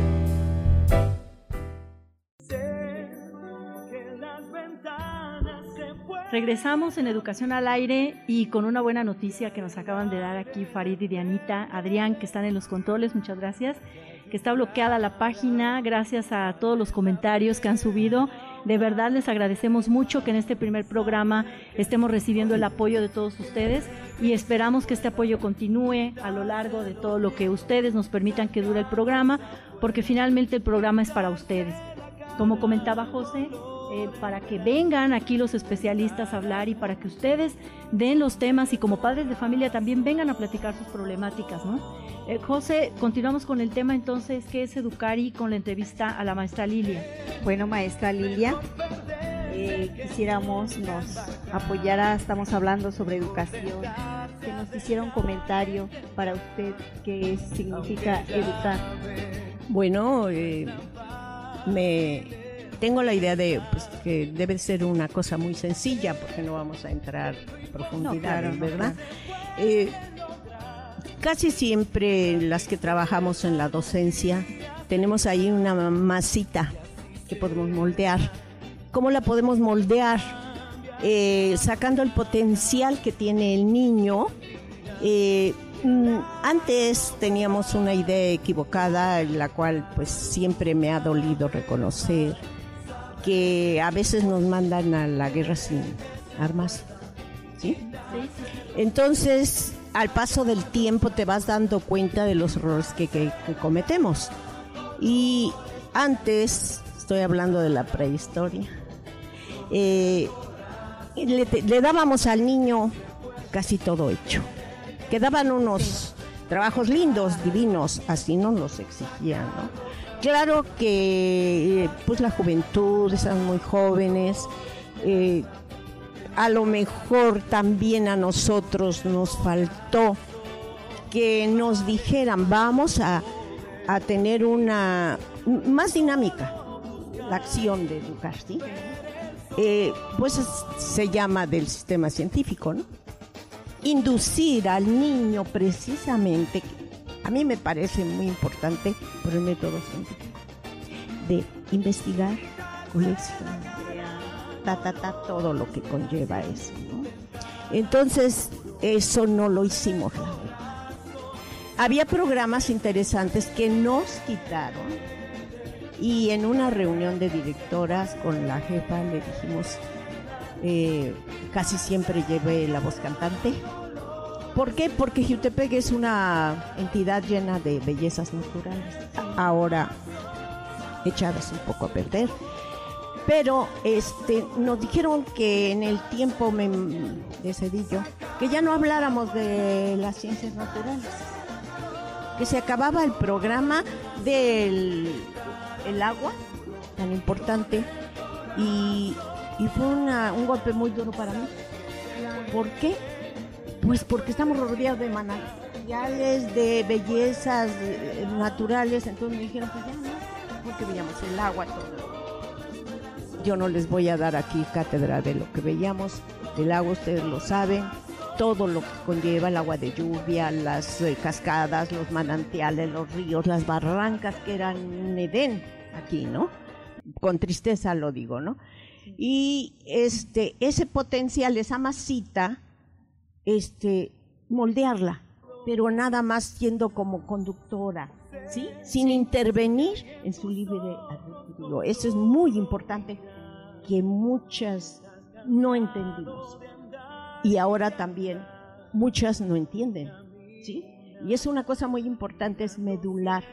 Regresamos en Educación al Aire y con una buena noticia que nos acaban de dar aquí Farid y Dianita, Adrián, que están en los controles, muchas gracias, que está bloqueada la página, gracias a todos los comentarios que han subido. De verdad les agradecemos mucho que en este primer programa estemos recibiendo el apoyo de todos ustedes y esperamos que este apoyo continúe a lo largo de todo lo que ustedes nos permitan que dure el programa, porque finalmente el programa es para ustedes. Como comentaba José, para que vengan aquí los especialistas a hablar y para que ustedes den los temas y como padres de familia también vengan a platicar sus problemáticas, ¿no? José, continuamos con el tema entonces, ¿qué es Educari? Con la entrevista a la maestra Lilia. Bueno, maestra Lilia, quisiéramos nos apoyara, estamos hablando sobre educación, que nos hiciera un comentario para usted, ¿qué significa educar? Bueno, tengo la idea de que debe ser una cosa muy sencilla, porque no vamos a entrar en profundidades, ¿verdad? Casi siempre las que trabajamos en la docencia tenemos ahí una masita que podemos moldear. ¿Cómo la podemos moldear? Sacando el potencial que tiene el niño. Antes teníamos una idea equivocada, la cual pues siempre me ha dolido reconocer, que a veces nos mandan a la guerra sin armas, ¿sí? Entonces, al paso del tiempo te vas dando cuenta de los errores que cometemos. Y antes, estoy hablando de la prehistoria, le dábamos al niño casi todo hecho. Quedaban unos trabajos lindos, divinos, así nos los exigían, ¿no? Claro que pues la juventud, están muy jóvenes, a lo mejor también a nosotros nos faltó que nos dijeran, vamos a tener una más dinámica la acción de educar, ¿sí? Pues se llama del sistema científico, ¿no? Inducir al niño precisamente, a mí me parece muy importante por el método científico, de investigar, coleccionar, todo lo que conlleva eso, ¿no? Entonces, eso no lo hicimos, la verdad. Había programas interesantes que nos quitaron, y en una reunión de directoras con la jefa le dijimos, casi siempre llevé la voz cantante. ¿Por qué? Porque Jiutepec es una entidad llena de bellezas naturales, ahora echadas un poco a perder. Pero nos dijeron que en el tiempo de Cedillo, que ya no habláramos de las ciencias naturales, que se acababa el programa del agua, tan importante, y fue un golpe muy duro para mí. ¿Por qué? Pues porque estamos rodeados de manantiales, de bellezas naturales. Entonces me dijeron, pues ya no, porque veíamos el agua, todo. Yo no les voy a dar aquí cátedra de lo que veíamos del agua, ustedes lo saben, todo lo que conlleva el agua de lluvia, las cascadas, los manantiales, los ríos, las barrancas, que eran un Edén aquí, ¿no? Con tristeza lo digo, ¿no? Y ese potencial, esa masita, moldearla, pero nada más siendo como conductora, ¿sí? Sin intervenir en su libre albedrío. Eso es muy importante, que muchas no entendimos. Y ahora también muchas no entienden, ¿sí? Y es una cosa muy importante, es medular,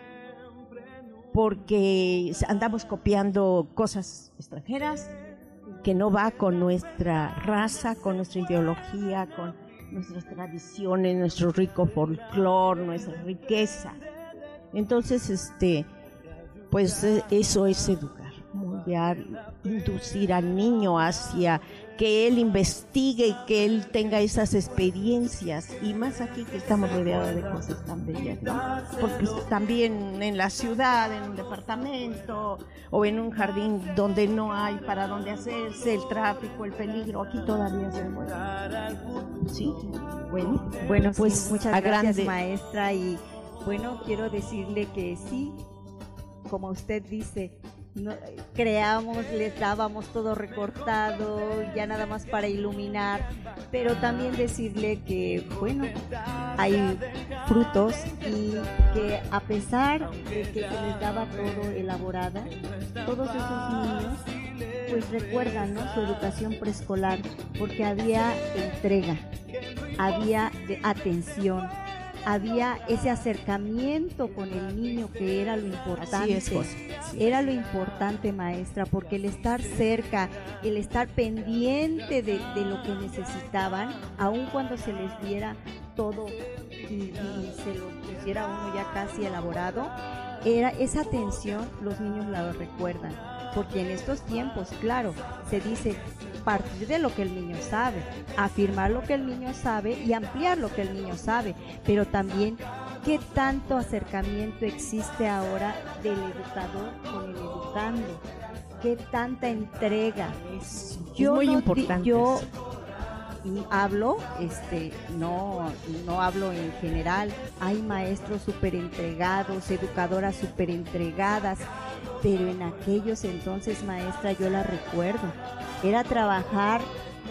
porque andamos copiando cosas extranjeras que no va con nuestra raza, con nuestra ideología, con nuestras tradiciones, nuestro rico folclore, nuestra riqueza. Entonces, pues eso es educar, moldear, inducir al niño hacia que él investigue, que él tenga esas experiencias, y más aquí que estamos rodeados de cosas tan bellas, ¿no? Porque también en la ciudad, en un departamento o en un jardín donde no hay para dónde hacerse, el tráfico, el peligro, aquí todavía se puede. Sí, bueno, pues sí, muchas gracias, maestra. Y bueno, quiero decirle que sí, como usted dice, creamos, les dábamos todo recortado, ya nada más para iluminar, pero también decirle que, bueno, hay frutos, y que a pesar de que se les daba todo elaborado, todos esos niños pues recuerdan, ¿no?, su educación preescolar, porque había entrega, había atención, había ese acercamiento con el niño, que era lo importante. Así es, era lo importante, maestra, porque el estar cerca, el estar pendiente de lo que necesitaban, aun cuando se les diera todo y se lo pusiera uno ya casi elaborado, era esa atención, los niños la recuerdan. Porque en estos tiempos, claro, se dice partir de lo que el niño sabe, afirmar lo que el niño sabe y ampliar lo que el niño sabe, pero también qué tanto acercamiento existe ahora del educador con el educando, qué tanta entrega. Es muy importante. Yo hablo, no hablo en general, hay maestros súper entregados, educadoras súper entregadas, pero en aquellos entonces, maestra, yo la recuerdo, era trabajar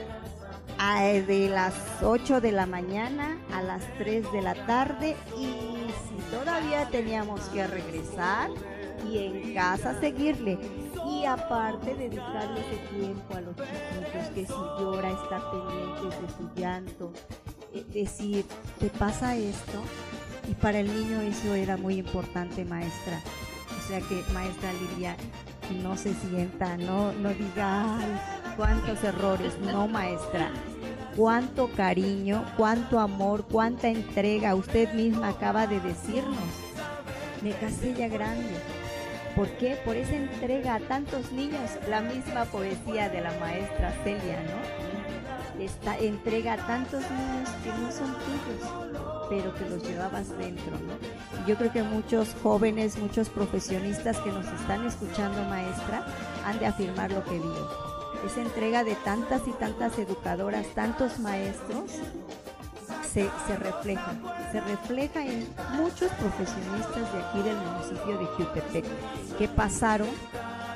de las 8 de la mañana a las 3 de la tarde, y si todavía teníamos que regresar y en casa seguirle, y aparte dedicarle ese tiempo a los chiquitos, que si llora estar pendientes de su llanto, decir, ¿te pasa esto? Y para el niño eso era muy importante, maestra. O sea que, maestra Lidia, no se sienta, no diga, ay, cuántos errores. No, maestra, cuánto cariño, cuánto amor, cuánta entrega. Usted misma acaba de decirnos, me casé ya grande. ¿Por qué? Por esa entrega a tantos niños. La misma poesía de la maestra Celia, ¿no? Esta entrega a tantos niños que no son tuyos, pero que los llevabas dentro, ¿no? Yo creo que muchos jóvenes, muchos profesionistas que nos están escuchando, maestra, han de afirmar lo que digo. Esa entrega de tantas y tantas educadoras, tantos maestros, se refleja en muchos profesionistas de aquí del municipio de Jiutepec, que pasaron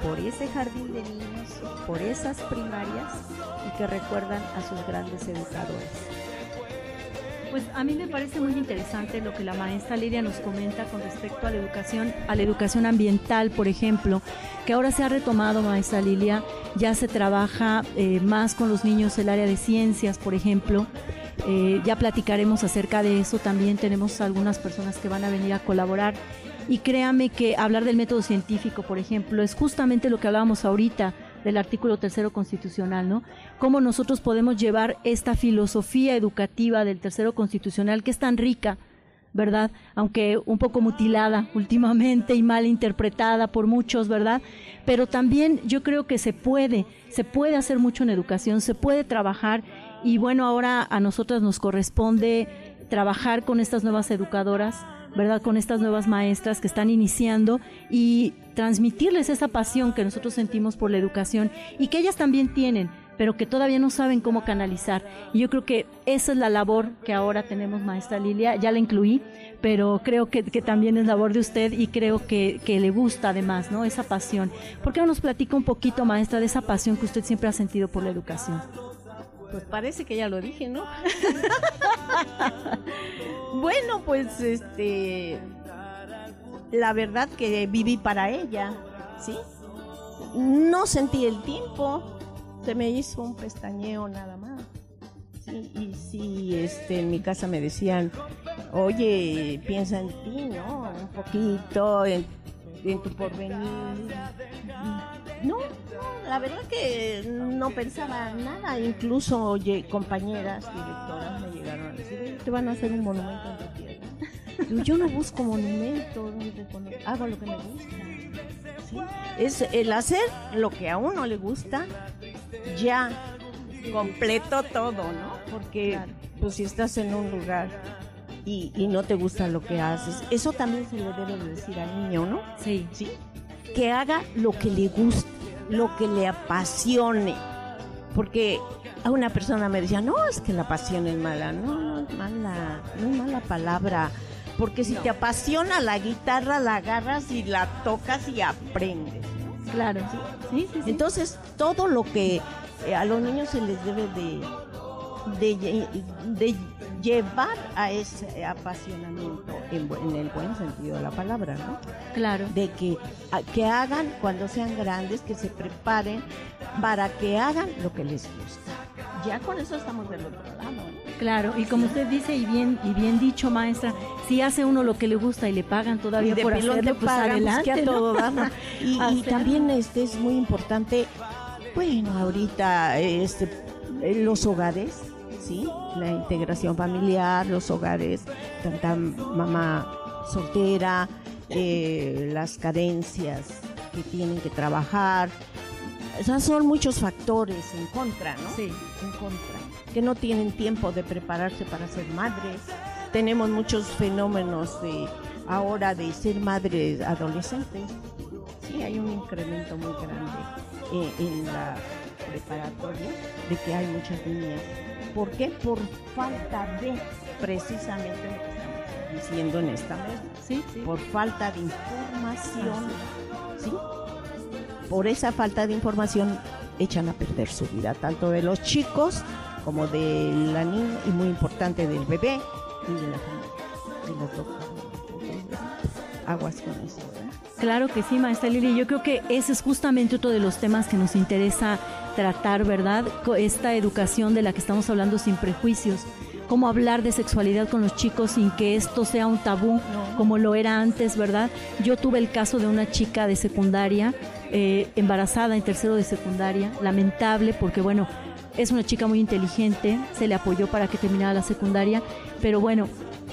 por ese jardín de niños, por esas primarias y que recuerdan a sus grandes educadores. Pues a mí me parece muy interesante lo que la maestra Lidia nos comenta con respecto a la educación ambiental, por ejemplo, que ahora se ha retomado, maestra Lilia, ya se trabaja más con los niños el área de ciencias, por ejemplo. Ya platicaremos acerca de eso, también tenemos algunas personas que van a venir a colaborar. Y créame que hablar del método científico, por ejemplo, es justamente lo que hablábamos ahorita del artículo 3º constitucional, ¿no? Cómo nosotros podemos llevar esta filosofía educativa del 3º constitucional, que es tan rica, ¿verdad? Aunque un poco mutilada últimamente y mal interpretada por muchos, ¿verdad? Pero también yo creo que se puede hacer mucho en educación, se puede trabajar, y bueno, ahora a nosotras nos corresponde trabajar con estas nuevas educadoras, ¿verdad? Con estas nuevas maestras que están iniciando y transmitirles esa pasión que nosotros sentimos por la educación y que ellas también tienen, pero que todavía no saben cómo canalizar. Y yo creo que esa es la labor que ahora tenemos, maestra Lilia. Ya la incluí, pero creo que también es labor de usted y creo que le gusta además, ¿no? Esa pasión. ¿Por qué no nos platica un poquito, maestra, de esa pasión que usted siempre ha sentido por la educación? Pues parece que ya lo dije, ¿no? Bueno, pues la verdad que viví para ella, ¿sí? No sentí el tiempo, se me hizo un pestañeo nada más. Sí, y sí, en mi casa me decían, oye, piensa en ti, ¿no? Un poquito, en tu porvenir. No, la verdad que no pensaba nada, incluso compañeras, directoras me llegaron a decir, te van a hacer un monumento en tu tierra. Yo no busco monumentos, hago lo que me gusta. ¿Sí? Es el hacer lo que a uno le gusta, ya completo todo, ¿no? Porque pues si estás en un lugar y no te gusta lo que haces, eso también se le debe decir al niño, ¿no? Sí. ¿Sí? Que haga lo que le guste, lo que le apasione, porque a una persona me decía, no, es que la pasión es mala. No es mala palabra, porque si te apasiona la guitarra, la agarras y la tocas y aprendes, ¿no? Claro. ¿Sí? Sí. Entonces todo lo que a los niños se les debe de llevar a ese apasionamiento en el buen sentido de la palabra, ¿no? Claro. De que hagan cuando sean grandes, que se preparen para que hagan lo que les gusta. Ya con eso estamos del otro lado, ¿no? Claro, y como usted dice y bien dicho, maestra, si hace uno lo que le gusta y le pagan todavía por hacerlo, pues adelante, que a ¿no? todo dar, ¿no? Y también es muy importante, bueno, ahorita los hogares, ¿sí? La integración familiar, los hogares, tanta mamá soltera, las carencias que tienen que trabajar. O sea, son muchos factores en contra, ¿no? Sí. En contra. Que no tienen tiempo de prepararse para ser madres. Tenemos muchos fenómenos ahora de ser madres adolescentes. Sí, hay un incremento muy grande en la preparatoria de que hay muchas niñas. ¿Por qué? Por falta de, precisamente lo que estamos diciendo en esta mesa. Sí. Por falta de información. ¿Sí? Por esa falta de información echan a perder su vida, tanto de los chicos como de la niña, y muy importante del bebé y de la familia, de los doctores. Aguas con eso, ¿verdad? Claro que sí, maestra Lili. Yo creo que ese es justamente otro de los temas que nos interesa tratar, ¿verdad? Esta educación de la que estamos hablando sin prejuicios. Cómo hablar de sexualidad con los chicos sin que esto sea un tabú, como lo era antes, ¿verdad? Yo tuve el caso de una chica de secundaria, embarazada en 3º de secundaria, lamentable porque, bueno, es una chica muy inteligente, se le apoyó para que terminara la secundaria, pero bueno,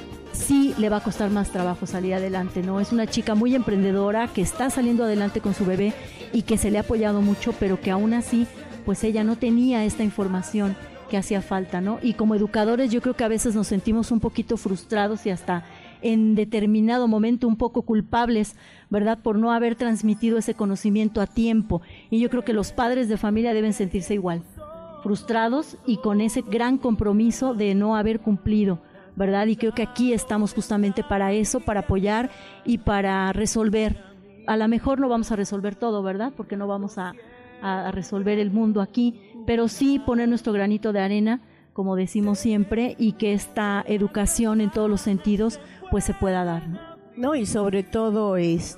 sí le va a costar más trabajo salir adelante, ¿no? Es una chica muy emprendedora que está saliendo adelante con su bebé y que se le ha apoyado mucho, pero que aún así, pues ella no tenía esta información que hacía falta, ¿no? Y como educadores yo creo que a veces nos sentimos un poquito frustrados y hasta en determinado momento un poco culpables, ¿verdad? Por no haber transmitido ese conocimiento a tiempo. Y yo creo que los padres de familia deben sentirse igual, frustrados y con ese gran compromiso de no haber cumplido, ¿verdad? Y creo que aquí estamos justamente para eso, para apoyar y para resolver a lo mejor no vamos a resolver todo, ¿verdad? Porque no vamos a resolver el mundo aquí, pero sí poner nuestro granito de arena, como decimos siempre, y que esta educación en todos los sentidos pues se pueda dar, ¿no? No, y sobre todo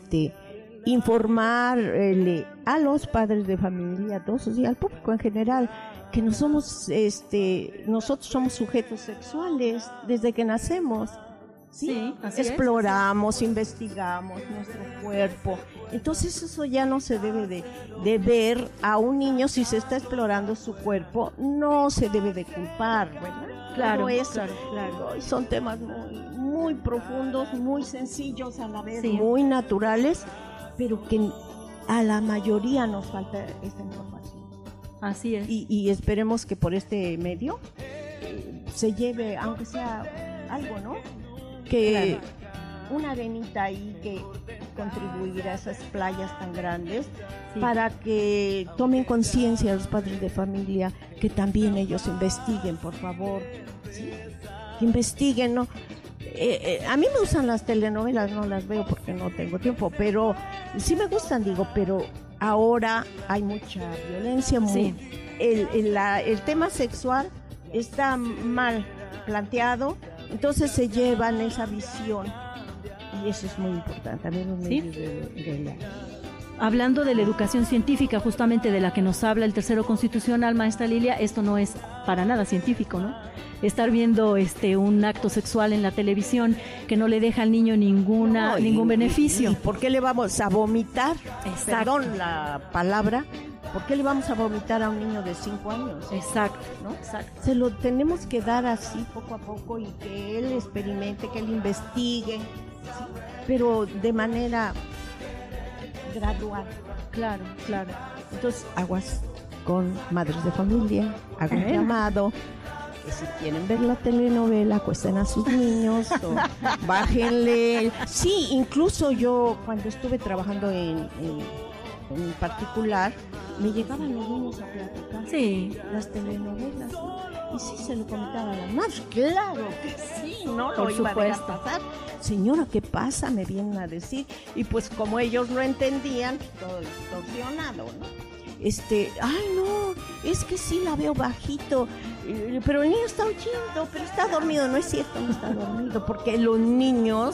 informar a los padres de familia, a todos y al público en general, que no somos nosotros somos sujetos sexuales desde que nacemos. Sí, exploramos, investigamos nuestro cuerpo. Entonces eso ya no se debe de ver a un niño si se está explorando su cuerpo, no se debe de culpar, ¿verdad? Claro, claro. Y son temas muy profundos, muy sencillos a la vez, muy naturales, pero que a la mayoría nos falta esta información. Así es. Y esperemos que por este medio se lleve, aunque sea algo, ¿no? Que una arenita ahí que contribuir a esas playas tan grandes, para que tomen conciencia los padres de familia, que también ellos investiguen, por favor, ¿sí? Que investiguen, ¿no? A mí me gustan las telenovelas, no las veo porque no tengo tiempo, pero sí me gustan, pero ahora hay mucha violencia, el tema sexual está mal planteado. Entonces se llevan esa visión y eso es muy importante también los medios Hablando de la educación científica, justamente de la que nos habla el tercero constitucional, maestra Lilia, esto no es para nada científico, ¿no? Estar viendo un acto sexual en la televisión que no le deja al niño ningún beneficio. ¿Y por qué le vamos a vomitar? Exacto. Perdón la palabra. ¿Por qué le vamos a vomitar a un niño de 5 años? Exacto, ¿no? Exacto. Se lo tenemos que dar así poco a poco y que él experimente, que él investigue, ¿sí? Pero de manera gradual. Claro. Entonces, aguas con madres de familia, hago un llamado, que si quieren ver la telenovela, acuesten a sus niños o bájenle. Sí, incluso yo cuando estuve trabajando en particular, me llegaban los niños a platicar las telenovelas, y sí se lo comentaba a la madre, claro que sí, no lo iba a dejar pasar. Señora, ¿qué pasa? Me vienen a decir, y pues como ellos no entendían, todo distorsionado, ¿no? Ay no, es que sí la veo bajito, pero el niño está oyendo, pero está dormido. No es cierto, no está dormido, porque los niños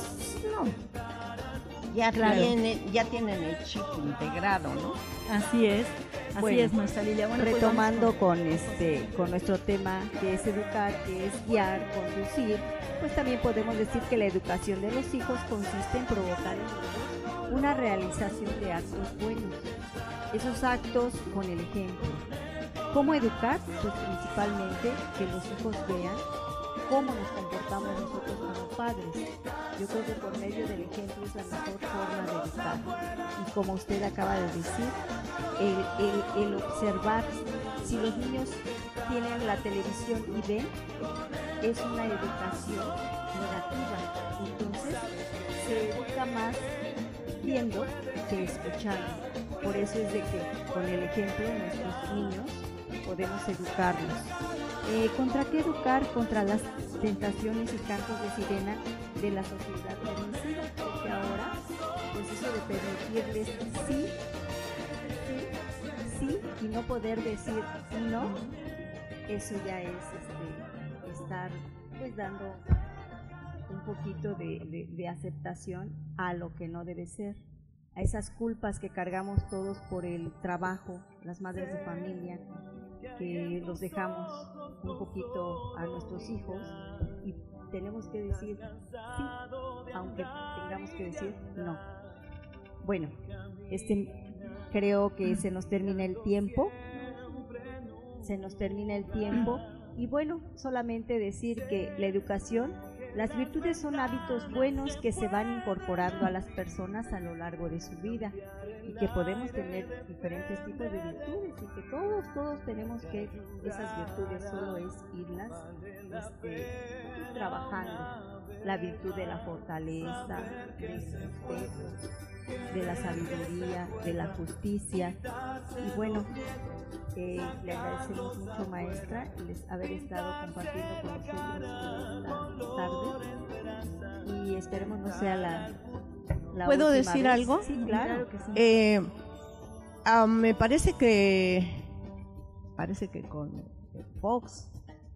ya tienen el chip integrado, ¿no? Así es nuestra Lilia. Bueno, retomando con nuestro tema, que es educar, que es guiar, conducir, pues también podemos decir que la educación de los hijos consiste en provocar en ellos una realización de actos buenos. Esos actos con el ejemplo. ¿Cómo educar? Pues principalmente que los hijos vean cómo nos comportamos nosotros como padres. Yo creo que por medio del ejemplo es la mejor forma de educar. Y como usted acaba de decir, el observar, si los niños tienen la televisión y ven, es una educación negativa. Entonces se educa más viendo que escuchando. Por eso es de que con el ejemplo de nuestros niños podemos educarlos. ¿Contra qué educar? Contra las tentaciones y cantos de sirena de la sociedad permisiva, porque ahora, pues eso de permitirles sí y no poder decir no, eso ya es estar pues dando un poquito de aceptación a lo que no debe ser, a esas culpas que cargamos todos por el trabajo, las madres de familia, que los dejamos un poquito a nuestros hijos y tenemos que decir sí, aunque tengamos que decir no. Bueno, creo que se nos termina el tiempo y bueno, solamente decir que la educación, las virtudes son hábitos buenos que se van incorporando a las personas a lo largo de su vida y que podemos tener diferentes tipos de virtudes y que todos tenemos que esas virtudes solo es irlas trabajando. La virtud de la fortaleza, del respeto, de la sabiduría, de la justicia. Y bueno, le agradecemos mucho, maestra, haber estado compartiendo con nosotros esta tarde y esperemos no sea ¿Puedo decir vez. algo? Sí, claro que sí. Me parece que con Fox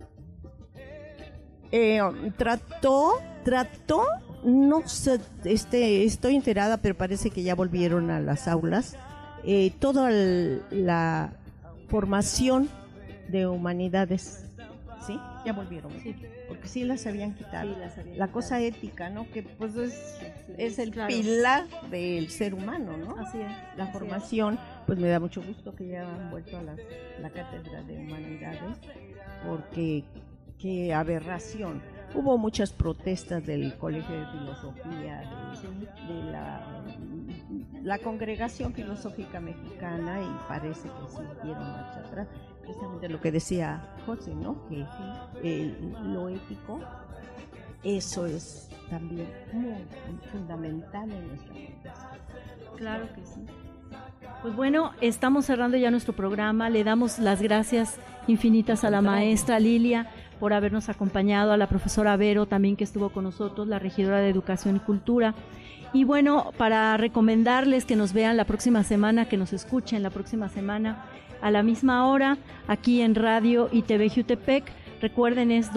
trató, no sé, estoy enterada, pero parece que ya volvieron a las aulas toda la formación de humanidades, ¿sí? Ya volvieron, sí, porque sí las habían quitado. Sí, la cosa ética, ¿no? Que pues es el pilar del ser humano, ¿no? Así es. La formación, pues me da mucho gusto que ya han vuelto a la cátedra de humanidades, porque qué aberración. Hubo muchas protestas del Colegio de Filosofía, de la Congregación Filosófica Mexicana, y parece que sí dieron marcha atrás. Precisamente lo que decía José, ¿no? Que lo ético, eso es también muy fundamental en nuestra vida. Claro que sí. Pues bueno, estamos cerrando ya nuestro programa. Le damos las gracias infinitas a la maestra Lilia por habernos acompañado, a la profesora Vero también, que estuvo con nosotros, la regidora de Educación y Cultura. Y bueno, para recomendarles que nos vean la próxima semana, que nos escuchen la próxima semana a la misma hora, aquí en Radio y TV Jutepec. Recuerden, es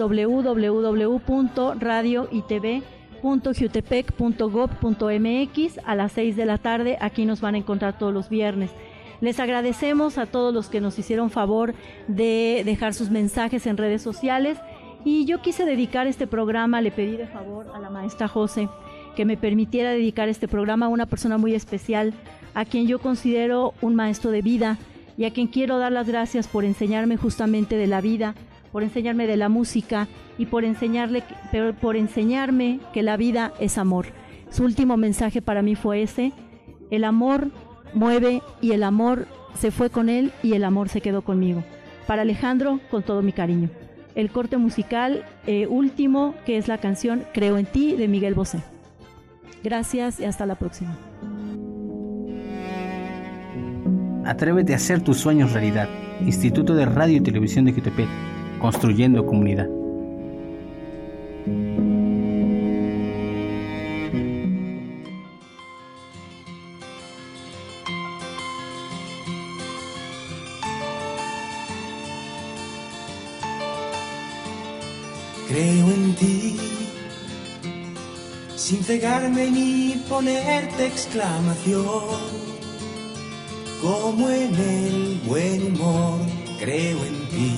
www.radioytv.jutepec.gov.mx a las 6 de la tarde. Aquí nos van a encontrar todos los viernes. Les agradecemos a todos los que nos hicieron favor de dejar sus mensajes en redes sociales, y yo quise dedicar este programa, le pedí de favor a la maestra José que me permitiera dedicar este programa a una persona muy especial, a quien yo considero un maestro de vida y a quien quiero dar las gracias por enseñarme justamente de la vida, por enseñarme de la música y por enseñarme que la vida es amor. Su último mensaje para mí fue ese: el amor mueve y el amor se fue con él y el amor se quedó conmigo. Para Alejandro, con todo mi cariño. El corte musical último, que es la canción Creo en ti, de Miguel Bosé. Gracias y hasta la próxima. Atrévete a hacer tus sueños realidad. Instituto de Radio y Televisión de Jutepec, construyendo comunidad. Creo en ti, sin cegarme ni ponerte exclamación, como en el buen humor. Creo en ti,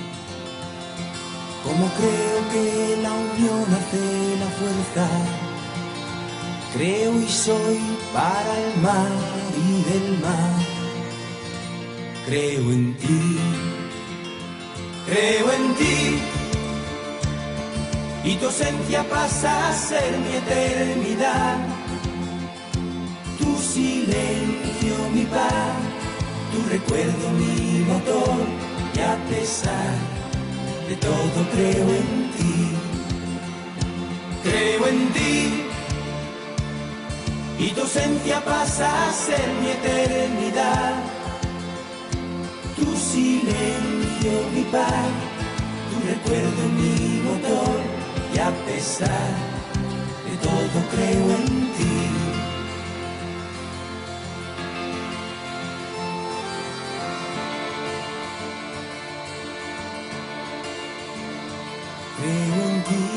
como creo que la unión hace la fuerza. Creo y soy para el mar y del mar. Creo en ti, creo en ti. Y tu ausencia pasa a ser mi eternidad. Tu silencio mi paz, tu recuerdo mi motor. Y a pesar de todo creo en ti. Creo en ti. Y tu ausencia pasa a ser mi eternidad. Tu silencio mi paz, tu recuerdo mi motor. Y a pesar de todo creo en ti. Creo en ti,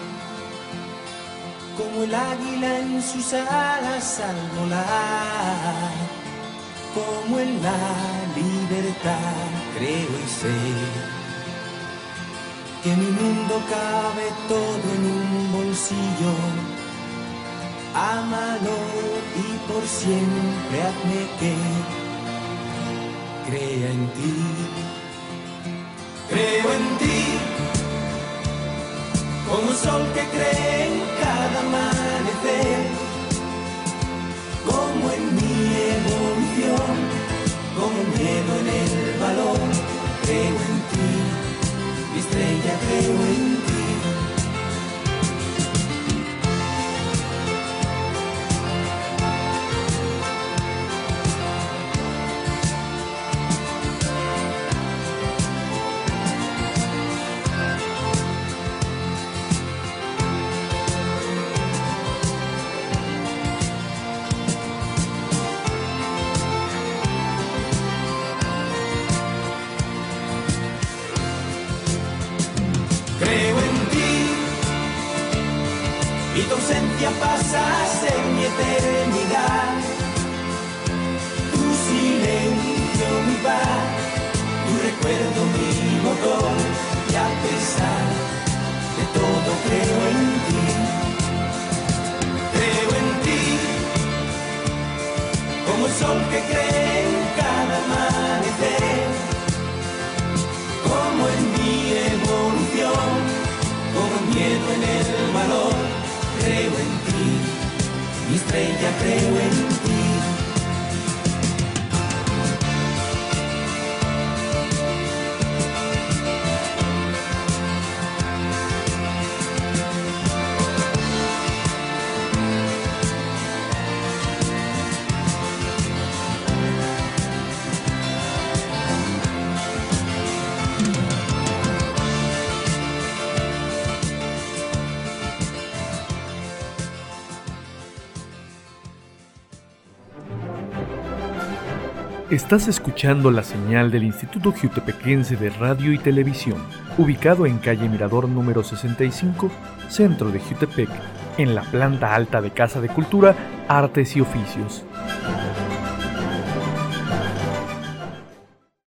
como el águila en sus alas al volar, como en la libertad. Creo y sé que mi mundo cabe todo en un bolsillo. Ámalo y por siempre hazme que crea en ti. Creo en ti, como el sol que cree en cada amanecer, como en mi evolución, como el miedo en el valor. Creo en ti, mi estrella, creo en ti. ya pasa a ser mi eternidad. Tu silencio, mi paz, tu recuerdo, mi motor, y a pesar de todo creo en ti. Creo en ti, como el sol que cree en cada amanecer, como en mi evolución, como el miedo en el valor. Creo en ti, mi estrella, creo en ti. Estás escuchando la señal del Instituto Jutepequense de Radio y Televisión, ubicado en calle Mirador número 65, centro de Jutepec, en la planta alta de Casa de Cultura, Artes y Oficios.